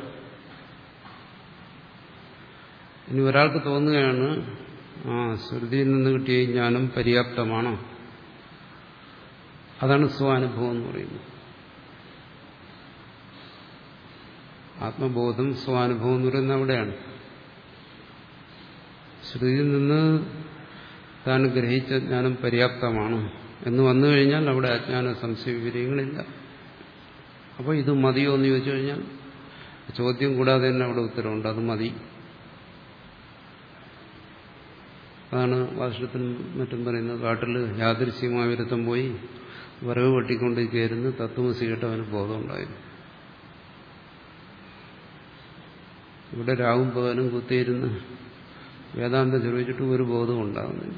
ഇനി ഒരാൾക്ക് തോന്നുകയാണ് ആ ശ്രുതിയിൽ നിന്ന് കിട്ടിയ ഈ ജ്ഞാനം പര്യാപ്തമാണ്, അതാണ് സ്വാനുഭവം എന്ന് പറയുന്നത്. ആത്മബോധം സ്വാനുഭവം എന്ന് പറയുന്നത് അവിടെയാണ്. ശ്രുതിയിൽ നിന്ന് താൻ ഗ്രഹിച്ച ജ്ഞാനം പര്യാപ്തമാണ് എന്ന് വന്നു കഴിഞ്ഞാൽ അവിടെ അജ്ഞാന സംശയ വിവരങ്ങളില്ല. അപ്പോൾ ഇത് മതിയോ എന്ന് ചോദിച്ചു കഴിഞ്ഞാൽ ചോദ്യം കൂടാതെ തന്നെ അവിടെ ഉത്തരവുണ്ട്, അത് മതി. അതാണ് ഭാഷണത്തിനും മറ്റും പറയുന്നത്. കാട്ടിൽ യാദൃശ്യമായ വിരുദ്ധം പോയി വിറവ് വെട്ടിക്കൊണ്ടിരിക്കുകയായിരുന്നു, തത്വമസി കേട്ട് അവന് ബോധമുണ്ടായിരുന്നു. ഇവിടെ രാവും പകലും കുത്തിയിരുന്ന് വേദാന്തം ചോദിച്ചിട്ട് ഒരു ബോധവും ഉണ്ടാകുന്നില്ല.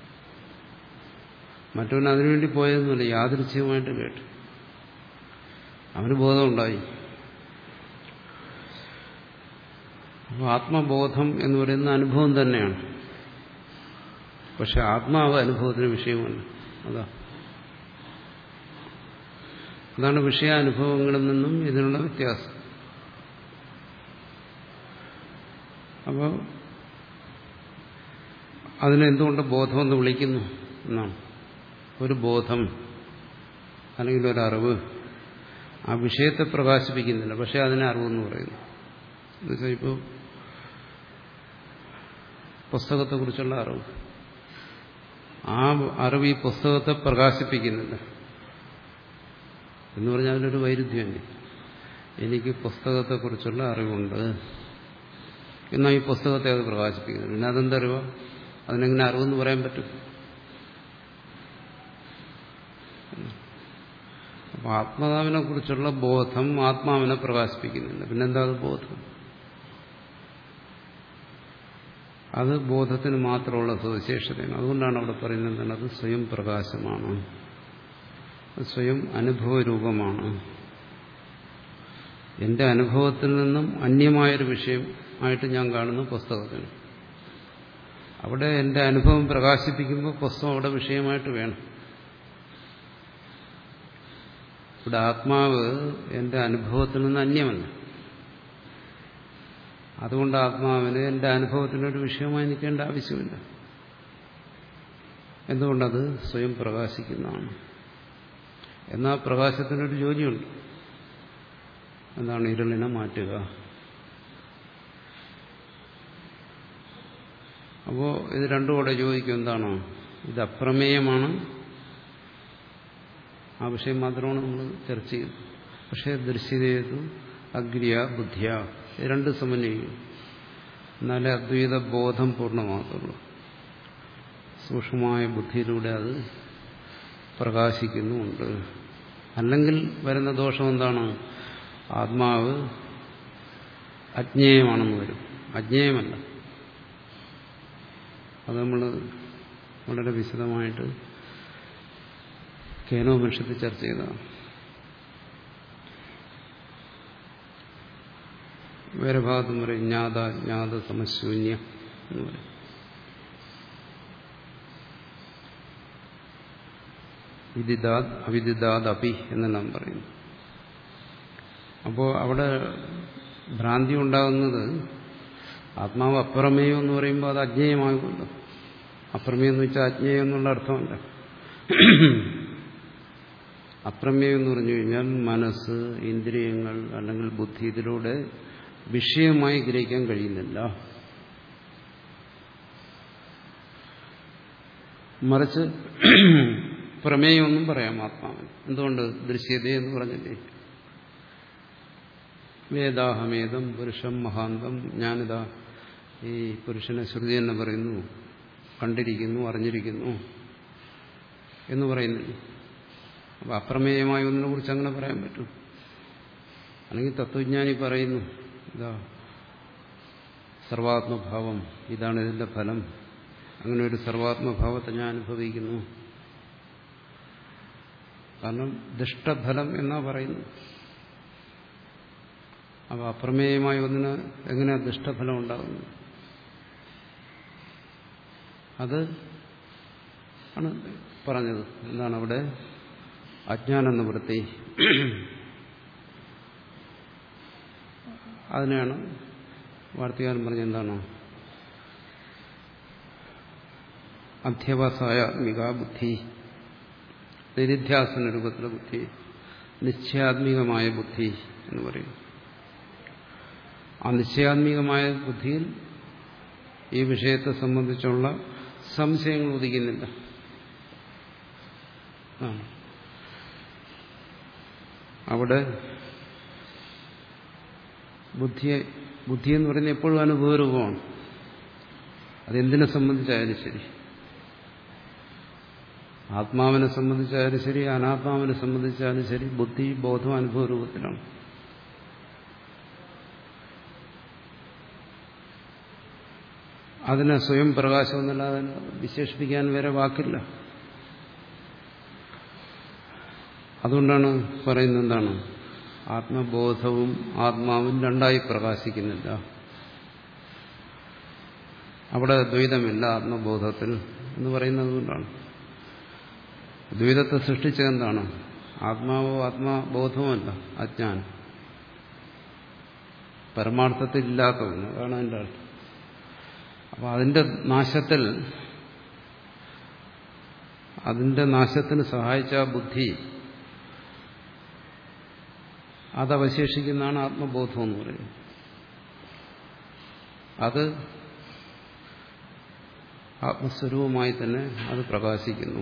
മറ്റവൻ അതിനുവേണ്ടി പോയതൊന്നുമില്ല, യാദൃച്ഛികമായിട്ട് കേട്ടു, അവന് ബോധമുണ്ടായി. അപ്പോൾ ആത്മബോധം എന്ന് പറയുന്ന അനുഭവം തന്നെയാണ്. പക്ഷെ ആത്മാവ് അനുഭവത്തിന് വിഷയമല്ല. അതാ അതാണ് വിഷയാനുഭവങ്ങളിൽ നിന്നും ഇതിനുള്ള വ്യത്യാസം. അപ്പോൾ അതിനെന്തുകൊണ്ട് ബോധമെന്ന് വിളിക്കുന്നു എന്നാണ്. ഒരു ബോധം അല്ലെങ്കിൽ ഒരറിവ് ആ വിഷയത്തെ പ്രകാശിപ്പിക്കുന്നില്ല, പക്ഷെ അതിനെ അറിവെന്ന് പറയുന്നു. എന്നുവെച്ചാൽ ഇപ്പോൾ പുസ്തകത്തെക്കുറിച്ചുള്ള അറിവ്, ആ അറിവ് ഈ പുസ്തകത്തെ പ്രകാശിപ്പിക്കുന്നില്ല എന്ന് പറഞ്ഞാൽ അതിലൊരു വൈരുദ്ധ്യമുണ്ട്. എനിക്ക് പുസ്തകത്തെക്കുറിച്ചുള്ള അറിവുണ്ട് എന്നാൽ ഈ പുസ്തകത്തെ അത് പ്രകാശിപ്പിക്കുന്നില്ല. പിന്നെ അതെന്തറിവോ? അതിനെങ്ങനെ അറിവെന്ന് പറയാൻ പറ്റും? അപ്പോൾ ആത്മാവിനെ കുറിച്ചുള്ള ബോധം ആത്മാവിനെ പ്രകാശിപ്പിക്കുന്നില്ല. പിന്നെന്താ അത് ബോധം? അത് ബോധത്തിന് മാത്രമുള്ള സവിശേഷതയാണ്. അതുകൊണ്ടാണ് അവിടെ പറയുന്നത് എന്താണ്? അത് സ്വയം പ്രകാശമാണ്, സ്വയം അനുഭവരൂപമാണ്. എന്റെ അനുഭവത്തിൽ നിന്നും അന്യമായൊരു വിഷയം ആയിട്ട് ഞാൻ കാണുന്നു പുസ്തകത്തിന്. അവിടെ എന്റെ അനുഭവം പ്രകാശിപ്പിക്കുമ്പോൾ പുസ്തകം അവിടെ വിഷയമായിട്ട് വേണം. ഇവിടെ ആത്മാവ് എന്റെ അനുഭവത്തിൽ നിന്ന് അന്യമല്ല. അതുകൊണ്ട് ആത്മാവിന് എന്റെ അനുഭവത്തിനൊരു വിഷയമായി നിൽക്കേണ്ട ആവശ്യമില്ല. എന്തുകൊണ്ടത് സ്വയം പ്രകാശിക്കുന്നതാണ്. എന്നാൽ പ്രകാശത്തിനൊരു ജോലിയുണ്ട്. എന്താണ്? ഇരുളിനെ മാറ്റുക. അപ്പോൾ ഇത് രണ്ടും കൂടെ യോജിക്കും. എന്താണോ? ഇത് അപ്രമേയമാണ്, ആ വിഷയം മാത്രമാണ് നമ്മൾ ചർച്ച ചെയ്തത്. പക്ഷേ ദൃശ്യതേതു അഗ്രിയ ബുദ്ധിയ രണ്ട് സമന്വയിക്കും. എന്നാലേ അദ്വൈത ബോധം പൂർണ്ണമാകുള്ളൂ. സൂക്ഷ്മമായ ബുദ്ധിയിലൂടെ അത് പ്രകാശിക്കുന്നുമുണ്ട്. അല്ലെങ്കിൽ വരുന്ന ദോഷം എന്താണ്? ആത്മാവ് അജ്ഞേയമാണെന്ന് വരും. അജ്ഞേയമല്ല. അത് നമ്മൾ വളരെ വിശദമായിട്ട് കേനോപനിഷത്തിൽ ചർച്ച ചെയ്തതാണ്. വേറെ ഭാഗത്തും പറയും ജ്ഞാത ജ്ഞാത സമശൂന്യ എന്ന് പറയും. വിദിതാത് അവിദിതാത് അപി എന്നെല്ലാം പറയുന്നു. അപ്പോൾ അവിടെ ഭ്രാന്തി ഉണ്ടാകുന്നത് ആത്മാവ് അപ്രമേയം എന്ന് പറയുമ്പോൾ അത് അജ്ഞേയമാകുമല്ലോ. അപ്രമേയം എന്ന് വെച്ചാൽ അജ്ഞേയം എന്നുള്ള അർത്ഥമല്ല. അപ്രമേയം എന്ന് പറഞ്ഞു കഴിഞ്ഞാൽ മനസ്സ്, ഇന്ദ്രിയങ്ങൾ അല്ലെങ്കിൽ ബുദ്ധി ഇതിലൂടെ വിഷയമായി ഗ്രഹിക്കാൻ കഴിയുന്നില്ല. മറിച്ച് പ്രമേയമൊന്നും പറയാം ആത്മാവിന്. എന്തുകൊണ്ട്? ദൃശ്യത എന്ന് പറഞ്ഞില്ലേ? വേദാഹമേദം പുരുഷം മഹാന്തം. ഞാനിതാ ഈ പുരുഷനെ ശ്രുതി എന്ന് പറയുന്നു, കണ്ടിരിക്കുന്നു, അറിഞ്ഞിരിക്കുന്നു എന്ന് പറയുന്നില്ല. അപ്പം അപ്രമേയമായ ഒന്നിനെ കുറിച്ച് അങ്ങനെ പറയാൻ പറ്റും. അല്ലെങ്കിൽ തത്വജ്ഞാനി പറയുന്നു ഇതാ സർവാത്മഭാവം, ഇതാണ് ഇതിന്റെ ഫലം, അങ്ങനെ ഒരു സർവാത്മഭാവത്തെ ഞാൻ അനുഭവിക്കുന്നു. കാരണം ദുഷ്ടഫലം എന്നാ പറയുന്നു. അപ്പോൾ അപ്രമേയമായ ഒന്നിന് എങ്ങനെയാ ദുഷ്ടഫലം ഉണ്ടാകുന്നത്? അത് ആണ് പറഞ്ഞത്. എന്താണ് അവിടെ അജ്ഞാന നിവൃത്തി. അതിനെയാണ് വാർത്തകാരൻ പറഞ്ഞത് എന്താണ് അധ്യവസായാത്മിക ബുദ്ധി, നിരിധ്യാസന രൂപത്തിലെ ബുദ്ധി, നിശ്ചയാത്മികമായ ബുദ്ധി എന്ന് പറയും. ആ നിശ്ചയാത്മികമായ ബുദ്ധിയിൽ ഈ വിഷയത്തെ സംബന്ധിച്ചുള്ള സംശയങ്ങൾ ഉദിക്കുന്നില്ല. അവിടെ ബുദ്ധിയെ ബുദ്ധി എന്ന് പറയുന്നത് എപ്പോഴും അനുഭവരൂപമാണ്. അതെന്തിനെ സംബന്ധിച്ചായാലും ശരി, ആത്മാവിനെ സംബന്ധിച്ചായാലും ശരി, അനാത്മാവിനെ സംബന്ധിച്ചാലും ശരി, ബുദ്ധി ബോധം അനുഭവ രൂപത്തിലാണ്. അതിനെ സ്വയം പ്രകാശം എന്നല്ലാതെ വിശേഷിപ്പിക്കാൻ വേറെ വാക്കില്ല. അതുകൊണ്ടാണ് പറയുന്നത് എന്താണ് ആത്മബോധവും ആത്മാവും രണ്ടായി പ്രകാശിക്കുന്നില്ല. അവിടെ ദ്വൈതമില്ല ആത്മബോധത്തിൽ എന്ന് പറയുന്നത് കൊണ്ടാണ്. ദ്വൈതത്തെ സൃഷ്ടിച്ചതെന്താണ്? ആത്മാവോ ആത്മബോധവുമല്ല, അജ്ഞാനം, പരമാർത്ഥത്തിൽ ഇല്ലാത്ത ഒന്ന്. അതാണ് അതിൻ്റെ അർത്ഥം. അപ്പൊ അതിന്റെ നാശത്തിൽ അതിന്റെ നാശത്തിന് സഹായിച്ച ബുദ്ധി അതവശേഷിക്കുന്നതാണ് ആത്മബോധം എന്ന് പറയുന്നത്. അത് ആത്മസ്വരൂപമായി തന്നെ അത് പ്രകാശിക്കുന്നു.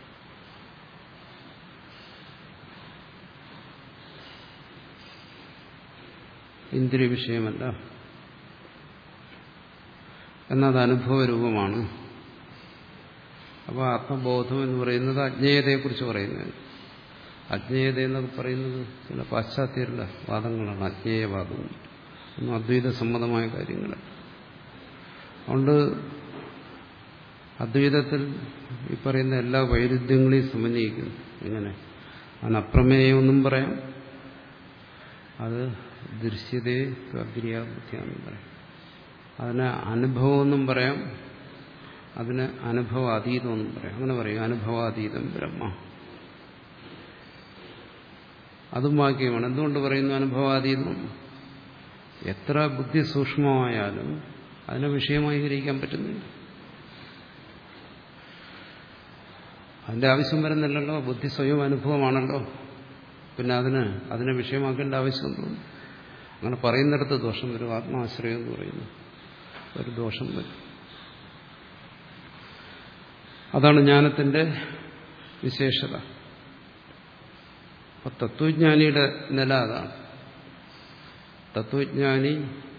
ഇന്ദ്രിയ വിഷയമല്ല, എന്നത് അനുഭവരൂപമാണ്. അപ്പോൾ ആത്മബോധം എന്ന് പറയുന്നത് അജ്ഞേയതയെക്കുറിച്ച് പറയുന്നത്. അജ്ഞേയത എന്നൊക്കെ പറയുന്നത് ചില പാശ്ചാത്യരുടെ വാദങ്ങളാണ്. അജ്ഞേയവാദം ഒന്നും അദ്വൈത സമ്മതമായ കാര്യങ്ങളാണ്. അതുകൊണ്ട് അദ്വൈതത്തിൽ ഈ പറയുന്ന എല്ലാ വൈരുദ്ധ്യങ്ങളെയും സമന്വയിക്കുന്നു. എങ്ങനെ? അനപ്രമേയമെന്നും പറയാം, അത് ദൃശ്യതയെ അഗ്രിയാബുദ്ധിയാണെന്നും പറയാം. അതിനെ അനുഭവമെന്നും പറയാം, അതിന് അനുഭവാതീതമെന്നും പറയാം. അങ്ങനെ പറയും, അനുഭവാതീതം ബ്രഹ്മ. അതും വാക്യമാണ്. എന്തുകൊണ്ട് പറയുന്നു അനുഭവാതീതം? എത്ര ബുദ്ധി സൂക്ഷ്മമായാലും അതിനെ വിഷയമായി ഗ്രഹിക്കാൻ പറ്റുന്നില്ല. അതിന്റെ ആവശ്യം വരുന്നില്ലല്ലോ. ബുദ്ധി സ്വയം അനുഭവമാണല്ലോ. പിന്നെ അതിന് അതിനെ വിഷയമാക്കേണ്ട ആവശ്യമുണ്ടോ? അങ്ങനെ പറയുന്നിടത്ത് ദോഷം വരും. ആത്മാശ്രയം എന്ന് പറയുന്നു ഒരു ദോഷം വരും. അതാണ് ജ്ഞാനത്തിന്റെ വിശേഷത. അപ്പൊ തത്വജ്ഞാനിയുടെ നില അതാണ്. തത്വജ്ഞാനി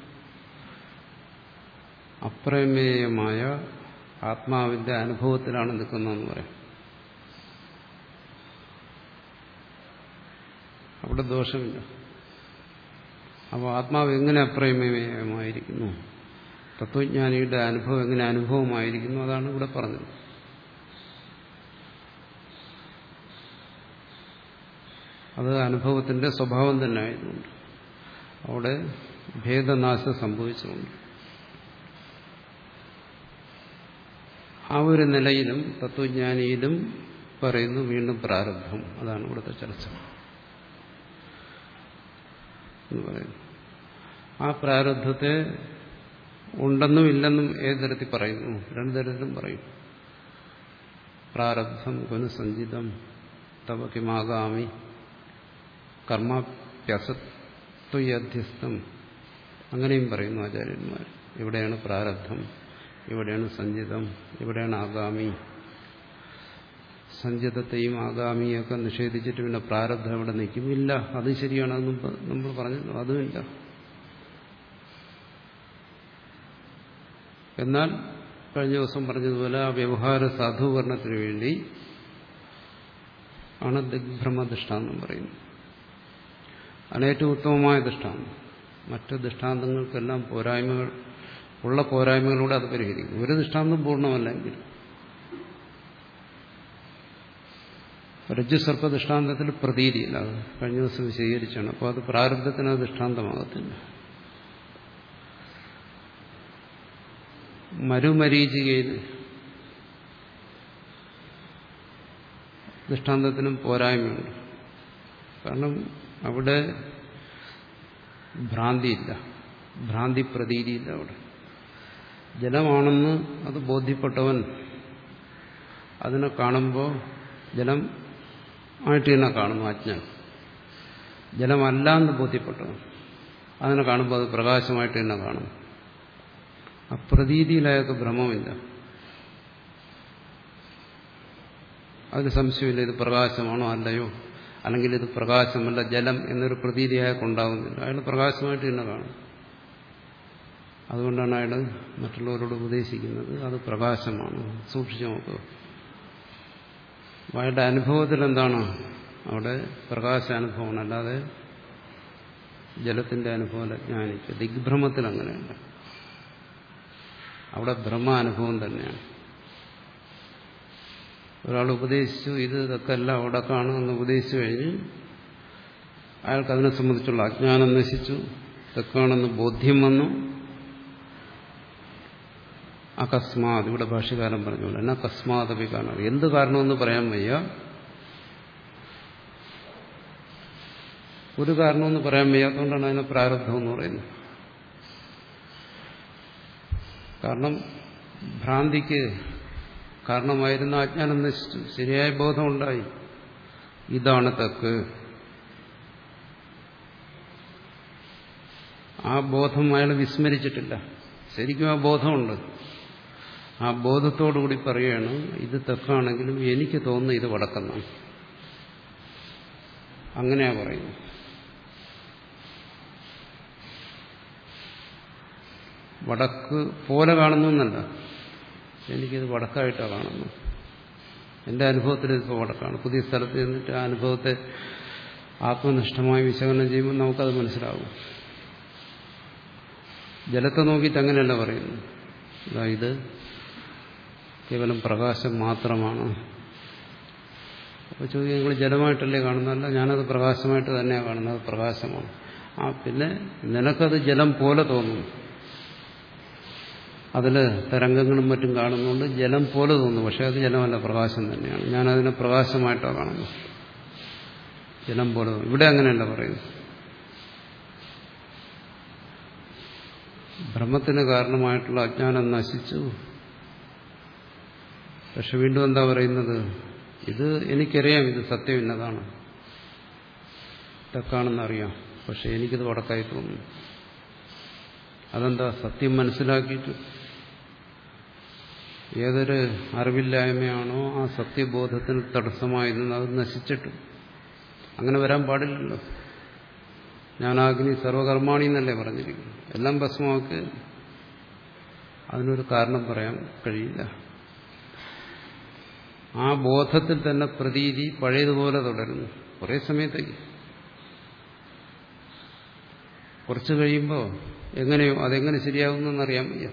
അപ്രമേയമായ ആത്മാവിന്റെ അനുഭവത്തിലാണ് നിൽക്കുന്നതെന്ന് പറയാം. അവിടെ ദോഷമില്ല. അപ്പോൾ ആത്മാവ് എങ്ങനെ അപ്രമേയമായിരിക്കുന്നു, തത്വജ്ഞാനിയുടെ അനുഭവം എങ്ങനെ അനുഭവമായിരിക്കുന്നു, അതാണ് ഇവിടെ പറഞ്ഞത്. അത് അനുഭവത്തിന്റെ സ്വഭാവം തന്നെ ആയതുകൊണ്ട് അവിടെ ഭേദനാശം സംഭവിച്ചുകൊണ്ട് ആ ഒരു നിലയിലും തത്വജ്ഞാനിയിലും പറയുന്നു വീണ്ടും പ്രാരബ്ധം. അതാണ് ഇവിടുത്തെ ചർച്ച എന്ന് പറയുന്നു. ആ പ്രാരബ്ധത്തെ ഉണ്ടെന്നും ഇല്ലെന്നും ഏത് തരത്തിൽ പറയുന്നു? രണ്ടു തരത്തിലും പറയും. പ്രാരബ്ധം ഗുണസഞ്ചിതം തവ കിമാഗാമി കർമ്മപ്യസത്വയധ്യസ്ഥം, അങ്ങനെയും പറയുന്നു ആചാര്യന്മാർ. ഇവിടെയാണ് പ്രാരബ്ധം, ഇവിടെയാണ് സഞ്ചിതം, ഇവിടെയാണ് ആഗാമി. സഞ്ചിതത്തെയും ആഗാമിയൊക്കെ നിഷേധിച്ചിട്ട് പിന്നെ പ്രാരബ്ധം എവിടെ നിൽക്കും? ഇല്ല, അത് ശരിയാണ്. അത് മുമ്പ് നമ്മൾ പറഞ്ഞല്ലോ, അതുമില്ല. എന്നാൽ കഴിഞ്ഞ ദിവസം പറഞ്ഞതുപോലെ ആ വ്യവഹാര സാധൂകരണത്തിന് വേണ്ടി ആണ് ദിഗ്ഭ്രമ ദൃഷ്ടാന്തം പറയുന്നത്. ആണ് ഏറ്റവും ഉത്തമമായ ദൃഷ്ടാന്തം. മറ്റ് ദൃഷ്ടാന്തങ്ങൾക്കെല്ലാം പോരായ്മകൾ ഉള്ള പോരായ്മകളൂടെ അത് പരിഹരിക്കും. ഒരു ദൃഷ്ടാന്തം പൂർണ്ണമല്ലെങ്കിൽ രജ്ജുസർപ്പ ദൃഷ്ടാന്തത്തിൽ പ്രതീതിയില്ല. അത് കഴിഞ്ഞ ദിവസം വിശദീകരിച്ചാണ്. അപ്പോൾ അത് പ്രാരബ്ധത്തിന് അത് ദൃഷ്ടാന്തമാകത്തില്ല. മരുമരീചികയിൽ ദൃഷ്ടാന്തത്തിനും പോരായ്മയുണ്ട്. കാരണം അവിടെ ഭ്രാന്തിയില്ല, ഭ്രാന്തി പ്രതീതിയില്ല. അവിടെ ജലമാണെന്ന് അത് ബോധ്യപ്പെട്ടവൻ അതിനെ കാണുമ്പോൾ ജലം ആയിട്ട് തന്നെ കാണുന്നു. അജ്ഞൻ ജലമല്ല എന്ന് ബോധ്യപ്പെട്ടവൻ അതിനെ കാണുമ്പോൾ അത് പ്രകാശമായിട്ട് തന്നെ കാണും. ആ പ്രതീതിയിൽ അയാൾക്ക് ഭ്രമമില്ല, അതിന് സംശയമില്ല. ഇത് പ്രകാശമാണോ അല്ലയോ, അല്ലെങ്കിൽ ഇത് പ്രകാശമല്ല ജലം എന്നൊരു പ്രതീതി അയാൾക്കുണ്ടാകുന്നില്ല. അയാൾ പ്രകാശമായിട്ട് തന്നെ കാണും. അതുകൊണ്ടാണ് അയാൾ മറ്റുള്ളവരോട് ഉപദേശിക്കുന്നത് അത് പ്രകാശമാണ്, സൂക്ഷിച്ചു നോക്കുക. അയാളുടെ അനുഭവത്തിൽ എന്താണ്? അവിടെ പ്രകാശാനുഭവമാണ്, അല്ലാതെ ജലത്തിന്റെ അനുഭവം ജ്ഞാനിക്കുക. ദിഗ്ഭ്രമത്തിൽ അങ്ങനെയല്ല, അവിടെ ഭ്രമാനുഭവം തന്നെയാണ്. ഒരാൾ ഉപദേശിച്ചു ഇത് ഇതൊക്കെ അല്ല അവിടെ കാണും എന്ന് ഉപദേശിച്ചു കഴിഞ്ഞ് അയാൾക്ക് അതിനെ സംബന്ധിച്ചുള്ള അജ്ഞാനം നശിച്ചു, തെക്കാണെന്ന് ബോധ്യം വന്നു. അകസ്മാത്, ഇവിടെ ഭാഷ്യകാലം പറഞ്ഞോളൂ, എന്നാ അകസ്മാതപി കാണാം. എന്ത് കാരണമെന്ന് പറയാൻ വയ്യ, ഒരു കാരണമെന്ന് പറയാൻ വയ്യാത്തതുകൊണ്ടാണ് അതിനെ പ്രാരബ്ധം എന്ന് പറയുന്നത്. കാരണം ഭ്രാന്തിക്ക് കാരണമായിരുന്ന അജ്ഞാനം നശിച്ചു, ശരിയായ ബോധമുണ്ടായി, ഇതാണ് തെക്ക്. ആ ബോധം അയാൾ വിസ്മരിച്ചിട്ടില്ല, ശരിക്കും ആ ബോധമുണ്ട്. ആ ബോധത്തോടുകൂടി പറയുകയാണ് ഇത് തെക്കാണെങ്കിലും എനിക്ക് തോന്നുന്നു ഇത് വടക്കെന്നാണ്. അങ്ങനെയാ പറയുന്നത്. വടക്ക് പോലെ കാണുന്നു എന്നല്ല, എനിക്കിത് വടക്കായിട്ടാണ് കാണുന്നത്. എൻ്റെ അനുഭവത്തിൽ ഇതിപ്പോൾ വടക്കാണ്. പുതിയ സ്ഥലത്ത് ചെന്നിട്ട് ആ അനുഭവത്തെ ആത്മനിഷ്ഠമായി വിശകലനം ചെയ്യുമ്പോൾ നമുക്കത് മനസ്സിലാവും. ജലത്തെ നോക്കിയിട്ട് അങ്ങനെയല്ല പറയുന്നു, ഇത് കേവലം പ്രകാശം മാത്രമാണ്. അപ്പോൾ ചോദിക്കും നിങ്ങൾ ജലമായിട്ടല്ലേ കാണുന്നതല്ല, ഞാനത് പ്രകാശമായിട്ട് തന്നെയാണ് കാണുന്നത്, അത് പ്രകാശമാണ്. ആ പിന്നെ നിനക്കത് ജലം പോലെ തോന്നുന്നു, അതിൽ തരംഗങ്ങളും മറ്റും കാണുന്നുണ്ട്, ജലം പോലെ തോന്നുന്നു. പക്ഷെ അത് ജലമല്ല, പ്രകാശം തന്നെയാണ്. ഞാനതിനെ പ്രകാശമായിട്ടാണ് കാണുന്നത്, ജലം പോലെ തോന്നുന്നു. ഇവിടെ അങ്ങനെയല്ല പറയുന്നത്. ഭ്രമത്തിന് കാരണമായിട്ടുള്ള അജ്ഞാനം നശിച്ചു. പക്ഷെ വീണ്ടും എന്താ പറയുന്നത്? ഇത് എനിക്കറിയാം, ഇത് സത്യം ഇന്നതാണ്, തെക്കാണെന്നറിയാം, പക്ഷെ എനിക്കിത് വടക്കായി തോന്നുന്നു. അതെന്താ? സത്യം മനസ്സിലാക്കിയിട്ട്. ഏതൊരു അറിവില്ലായ്മയാണോ ആ സത്യബോധത്തിന് തടസ്സമായിരുന്നു അത് നശിച്ചിട്ടും. അങ്ങനെ വരാൻ പാടില്ലല്ലോ. ജ്ഞാനാഗ്നി സർവകർമാണി എന്നല്ലേ പറഞ്ഞിരിക്കുന്നു. എല്ലാം ഭസ്മമാക്കി. അതിനൊരു കാരണം പറയാൻ കഴിയില്ല. ആ ബോധത്തിൽ തന്നെ പ്രതീതി പഴയതുപോലെ തുടരുന്നു കുറേ സമയത്തേക്ക്. കുറച്ച് കഴിയുമ്പോൾ എങ്ങനെയോ അതെങ്ങനെ ശരിയാകുന്നറിയാൻ വയ്യ.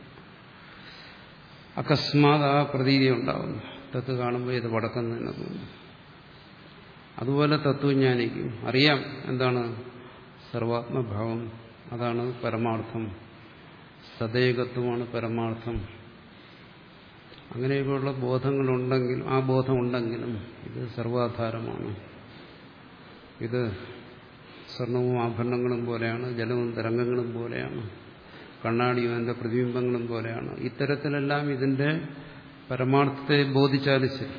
അകസ്മാത് ആ പ്രതീതി ഉണ്ടാകുന്നു. തത്വ കാണുമ്പോൾ ഇത് വടക്കം തന്നെ തോന്നുന്നു. അതുപോലെ തത്വജ്ഞാനിക്കും അറിയാം എന്താണ് സർവാത്മഭാവം, അതാണ് പരമാർത്ഥം, സദൈകത്വമാണ് പരമാർത്ഥം. അങ്ങനെയൊക്കെയുള്ള ബോധങ്ങളുണ്ടെങ്കിലും ആ ബോധം ഉണ്ടെങ്കിലും ഇത് സർവാധാരമാണ്, ഇത് സ്വർണവും ആഭരണങ്ങളും പോലെയാണ്, ജലവും തരംഗങ്ങളും പോലെയാണ്, കണ്ണാടിയും അതിൻ്റെ പ്രതിബിംബങ്ങളും പോലെയാണ്. ഇത്തരത്തിലെല്ലാം ഇതിൻ്റെ പരമാർത്ഥത്തെ ബോധിച്ചാലും ശരി,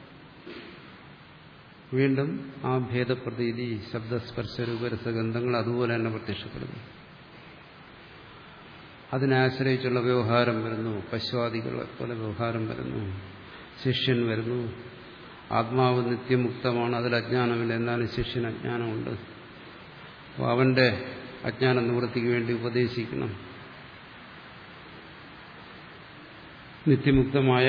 വീണ്ടും ആ ഭേദപ്രതീതി ശബ്ദസ്പർശ രൂപരസഗന്ധങ്ങൾ അതുപോലെ തന്നെ പ്രത്യക്ഷപ്പെടുന്നു. അതിനെ ആശ്രയിച്ചുള്ള വ്യവഹാരം വരുന്നു, പശ്വാദികളെ പോലെ വ്യവഹാരം വരുന്നു, ശിഷ്യൻ വരുന്നു. ആത്മാവ് നിത്യമുക്തമാണ്, അതിൽ അജ്ഞാനമില്ല, എന്നാലും ശിഷ്യന് അജ്ഞാനമുണ്ട്. അപ്പോൾ അവന്റെ അജ്ഞാന നിവൃത്തിക്ക് വേണ്ടി ഉപദേശിക്കണം. നിത്യമുക്തമായ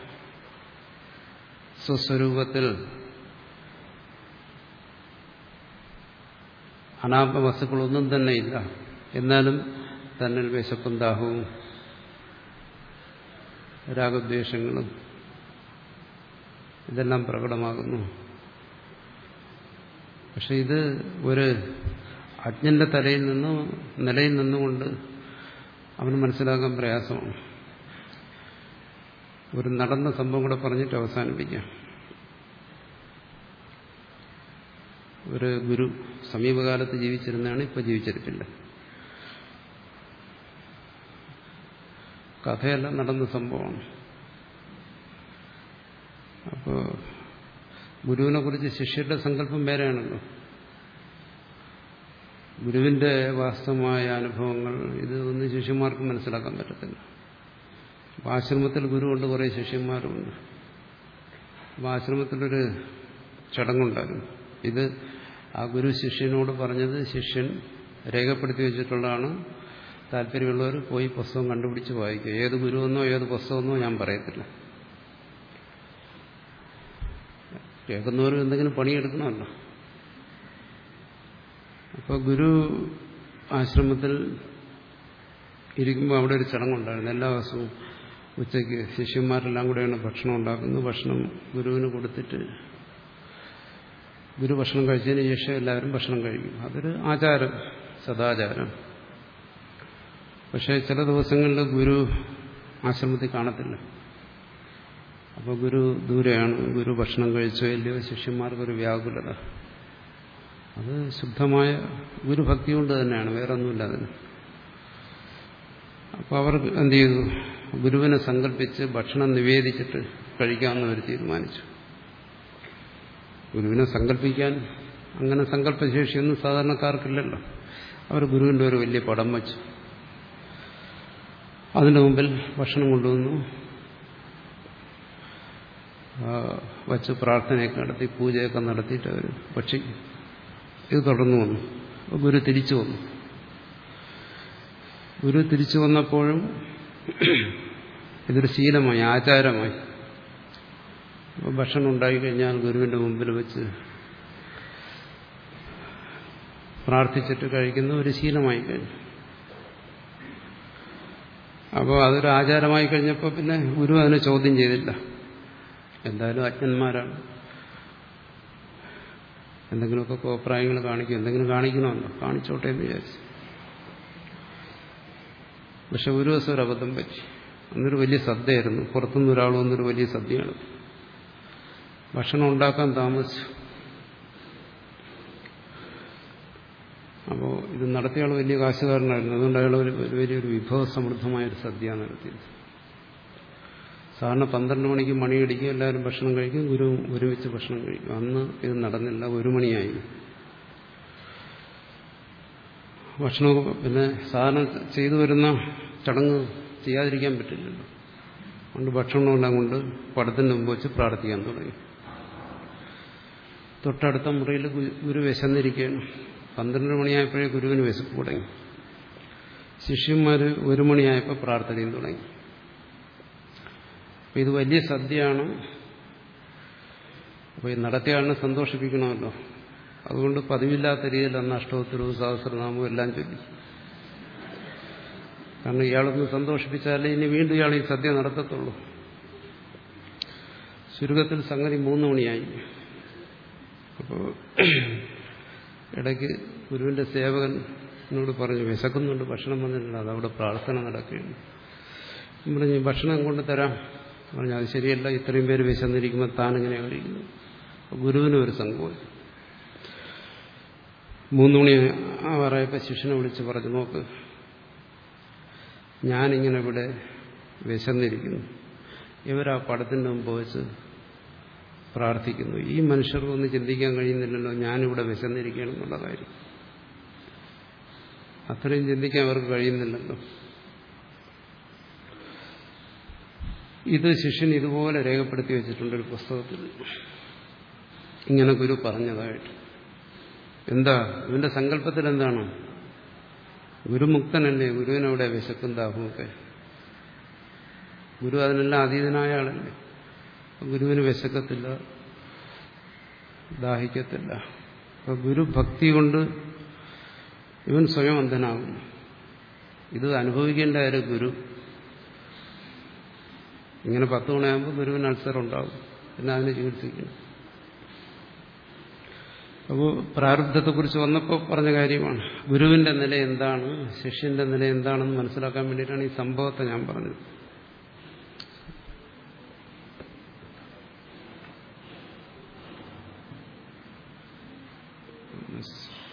സ്വസ്വരൂപത്തിൽ അനാത്മവസ്തുക്കളൊന്നും തന്നെ ഇല്ല, എന്നാലും തന്നിൽ വിശപ്പും ദാഹവും രാഗദ്വേഷങ്ങളും ഇതെല്ലാം പ്രകടമാകുന്നു. പക്ഷെ ഇത് ഒരു അജ്ഞന്റെ തലയിൽ നിന്നും നിലയിൽ നിന്നുകൊണ്ട് അവന് മനസ്സിലാക്കാൻ പ്രയാസമാണ്. ഒരു നടന്ന സംഭവം കൂടെ പറഞ്ഞിട്ട് അവസാനിപ്പിക്കാം. ഒരു ഗുരു സമീപകാലത്ത് ജീവിച്ചിരുന്നതാണ്, ഇപ്പോൾ ജീവിച്ചിരിപ്പില്ല. കഥയെല്ലാം നടന്ന സംഭവമാണ്. അപ്പോൾ ഗുരുവിനെ കുറിച്ച് ശിഷ്യരുടെ സങ്കല്പം വേറെയാണല്ലോ. ഗുരുവിന്റെ വാസ്തവമായ അനുഭവങ്ങൾ ഇത് ഒന്നും ശിഷ്യന്മാർക്ക് മനസ്സിലാക്കാൻ പറ്റത്തില്ല. അപ്പോൾ ആശ്രമത്തിൽ ഗുരുവുണ്ട്, കുറേ ശിഷ്യന്മാരുമുണ്ട്. അപ്പോൾ ആശ്രമത്തിലൊരു ചടങ്ങുണ്ടായിരുന്നു. ഇത് ആ ഗുരു ശിഷ്യനോട് പറഞ്ഞത് ശിഷ്യൻ രേഖപ്പെടുത്തി വെച്ചിട്ടുള്ളതാണ്. താല്പര്യമുള്ളവർ പോയി പുസ്തകം കണ്ടുപിടിച്ച് വായിക്കുക. ഏത് ഗുരുവെന്നോ ഏത് പുസ്തകമെന്നോ ഞാൻ പറയത്തില്ല. കേൾക്കുന്നവരും എന്തെങ്കിലും പണിയെടുക്കണമല്ലോ. അപ്പോൾ ഗുരു ആശ്രമത്തിൽ ഇരിക്കുമ്പോൾ അവിടെ ഒരു ചടങ്ങുണ്ടായിരുന്നു. എല്ലാ ദിവസവും ഉച്ചയ്ക്ക് ശിഷ്യന്മാരെല്ലാം കൂടെയാണ് ഭക്ഷണം ഉണ്ടാക്കുന്നത്. ഭക്ഷണം ഗുരുവിന് കൊടുത്തിട്ട് ഗുരു ഭക്ഷണം കഴിച്ചതിന് ശേഷം എല്ലാവരും ഭക്ഷണം കഴിക്കും. അതൊരു ആചാരം, സദാചാരം. പക്ഷേ ചില ദിവസങ്ങളിൽ ഗുരു ആശ്രമത്തിൽ കാണത്തില്ല. അപ്പോൾ ഗുരു ദൂരെയാണ്. ഗുരു ഭക്ഷണം കഴിച്ചോ ഇല്ലയോ ശിഷ്യന്മാർക്കൊരു വ്യാകുലത. അത് ശുദ്ധമായ ഗുരുഭക്തി കൊണ്ട് തന്നെയാണ്, വേറെ ഒന്നുമില്ല അതിന്. അപ്പോൾ അവർ എന്ത് ചെയ്തു? ഗുരുവിനെ സങ്കല്പിച്ച് ഭക്ഷണം നിവേദിച്ചിട്ട് കഴിക്കാമെന്ന് അവർ തീരുമാനിച്ചു. ഗുരുവിനെ സങ്കല്പിക്കാൻ അങ്ങനെ സങ്കല്പശേഷിയൊന്നും സാധാരണക്കാർക്കില്ലല്ലോ. അവർ ഗുരുവിൻ്റെ ഒരു വലിയ പടം വച്ചു. അതിൻ്റെ മുമ്പിൽ ഭക്ഷണം കൊണ്ടുവന്നു വച്ച് പ്രാർത്ഥനയൊക്കെ നടത്തി പൂജയൊക്കെ നടത്തിയിട്ട് അവർ ഭക്ഷിക്കും. ഇത് തുടർന്നു വന്നു. ഗുരു തിരിച്ചു വന്നു. ഗുരു തിരിച്ചു വന്നപ്പോഴും ഇതൊരു ശീലമായി, ആചാരമായി. അപ്പോൾ ഭക്ഷണം ഉണ്ടായിക്കഴിഞ്ഞാൽ ഗുരുവിൻ്റെ മുമ്പിൽ വെച്ച് പ്രാർത്ഥിച്ചിട്ട് കഴിക്കുന്ന ഒരു ശീലമായി കഴിഞ്ഞു. അപ്പോൾ അതൊരു ആചാരമായി കഴിഞ്ഞപ്പോൾ പിന്നെ ഗുരു അതിനെ ചോദ്യം ചെയ്തില്ല. എന്തായാലും അജ്ഞന്മാരാണ്, എന്തെങ്കിലുമൊക്കെ കോപ്രായങ്ങൾ കാണിക്കും, എന്തെങ്കിലും കാണിക്കണമല്ലോ, കാണിച്ചോട്ടെ എന്ന് വിചാരിച്ചു. പക്ഷെ ഒരു ദിവസം ഒരു അബദ്ധം പറ്റി. അന്നൊരു വലിയ സദ്യയായിരുന്നു. പുറത്തുനിന്ന് ഒരാൾ വന്നൊരു വലിയ സദ്യയാണ്. ഭക്ഷണം ഉണ്ടാക്കാൻ താമസിച്ചു. അപ്പോൾ ഇത് നടത്തിയ ആൾ വലിയ കാശുകാരനായിരുന്നു. അതുകൊണ്ട് അയാൾ ഒരു വലിയൊരു വിഭവ സമൃദ്ധമായൊരു സദ്യ നടത്തിയത്. സാധാരണ പന്ത്രണ്ട് മണിക്ക് മണിയടിക്കും, എല്ലാവരും ഭക്ഷണം കഴിക്കും, ഗുരു ഒരുമിച്ച് ഭക്ഷണം കഴിക്കും. അന്ന് ഇത് നടന്നില്ല. ഒരു മണിയായി ഭക്ഷണം. പിന്നെ സാധാരണ ചെയ്തു വരുന്ന ചടങ്ങ് ചെയ്യാതിരിക്കാൻ പറ്റില്ലല്ലോ. അതുകൊണ്ട് ഭക്ഷണമെല്ലാം കൊണ്ട് പടത്തിന് മുമ്പ് വെച്ച് പ്രാർത്ഥിക്കാൻ തുടങ്ങി. തൊട്ടടുത്ത മുറിയിൽ ഗുരു വിശന്നിരിക്കുകയാണ്. പന്ത്രണ്ട് മണിയായപ്പോഴേ ഗുരുവിന് വിശപ്പ് തുടങ്ങി. ശിഷ്യന്മാർ ഒരു മണിയായപ്പോൾ പ്രാർത്ഥനയും തുടങ്ങി. അപ്പം ഇത് വലിയ സദ്യയാണ്. അപ്പോൾ ഈ നടത്തിയാളിനെ സന്തോഷിപ്പിക്കണമല്ലോ. അതുകൊണ്ട് പതിവില്ലാത്ത രീതിയിൽ അന്ന് അഷ്ടോത്തരവും സഹസ്രനാമവും എല്ലാം ചൊല്ലി. കാരണം ഇയാളൊന്ന് സന്തോഷിപ്പിച്ചാലേ ഇനി വീണ്ടും ഇയാൾ ഈ സദ്യ നടത്തത്തുള്ളൂ. ചുരുക്കത്തിൽ സംഗതി മൂന്ന് മണിയായി. അപ്പോൾ ഇടയ്ക്ക് ഗുരുവിന്റെ സേവകനോട് പറഞ്ഞു, വിശക്കുന്നുണ്ട്, ഭക്ഷണം വന്നിട്ടുണ്ട്, അതവിടെ പ്രാർത്ഥന നടക്കുകയാണ്. പറഞ്ഞു, ഭക്ഷണം കൊണ്ട് തരാം. പറഞ്ഞു, അത് ശരിയല്ല, ഇത്രയും പേര് വിശന്നിരിക്കുമ്പോൾ താൻ എങ്ങനെയാണ് കഴിക്കുന്നത്? ഗുരുവിനും ഒരു സംഭവം. മൂന്ന് മണി ആവാറായപ്പോൾ ശിഷ്യനെ വിളിച്ച് പറഞ്ഞു, നോക്ക്, ഞാനിങ്ങനെ ഇവിടെ വിശന്നിരിക്കുന്നു, ഇവരാ പടത്തിൻ്റെ മുമ്പ് വെച്ച് പ്രാർത്ഥിക്കുന്നു. ഈ മനുഷ്യർക്കൊന്നും ചിന്തിക്കാൻ കഴിയുന്നില്ലല്ലോ ഞാനിവിടെ വിശന്നിരിക്കണം എന്നുള്ള കാര്യം. അത്രയും ചിന്തിക്കാൻ അവർക്ക് കഴിയുന്നില്ലല്ലോ. ഇത് ശിഷ്യൻ ഇതുപോലെ രേഖപ്പെടുത്തി വെച്ചിട്ടുണ്ട് ഒരു പുസ്തകത്തിൽ. ഇങ്ങനെ ഗുരു പറഞ്ഞതായിട്ട്. എന്താ ഇവന്റെ സങ്കല്പത്തിൽ എന്താണ്? ഗുരുമുക്തനല്ലേ, ഗുരുവിനവിടെ വിശക്കും ദാഹമൊക്കെ. ഗുരു അതിനെല്ലാം അതീതനായ ആളല്ലേ. ഗുരുവിന് വിശക്കത്തില്ല, ദാഹിക്കത്തില്ല. അപ്പൊ ഗുരുഭക്തി കൊണ്ട് ഇവൻ സ്വയം അന്ധനാകുന്നു. ഇത് അനുഭവിക്കേണ്ട ഒരു ഗുരു. ഇങ്ങനെ പത്ത് മണിയാകുമ്പോൾ ഗുരുവിന് അൾസർ ഉണ്ടാവും, പിന്നെ അതിനെ ചികിത്സിക്കണം. അപ്പോൾ പ്രാരബ്ധത്തെക്കുറിച്ച് വന്നപ്പോൾ പറഞ്ഞ കാര്യമാണ്. ഗുരുവിന്റെ നില എന്താണ്, ശിഷ്യന്റെ നില എന്താണെന്ന് മനസ്സിലാക്കാൻ വേണ്ടിയിട്ടാണ് ഈ സംഭവത്തെ ഞാൻ പറഞ്ഞത്. നമസ്തേ.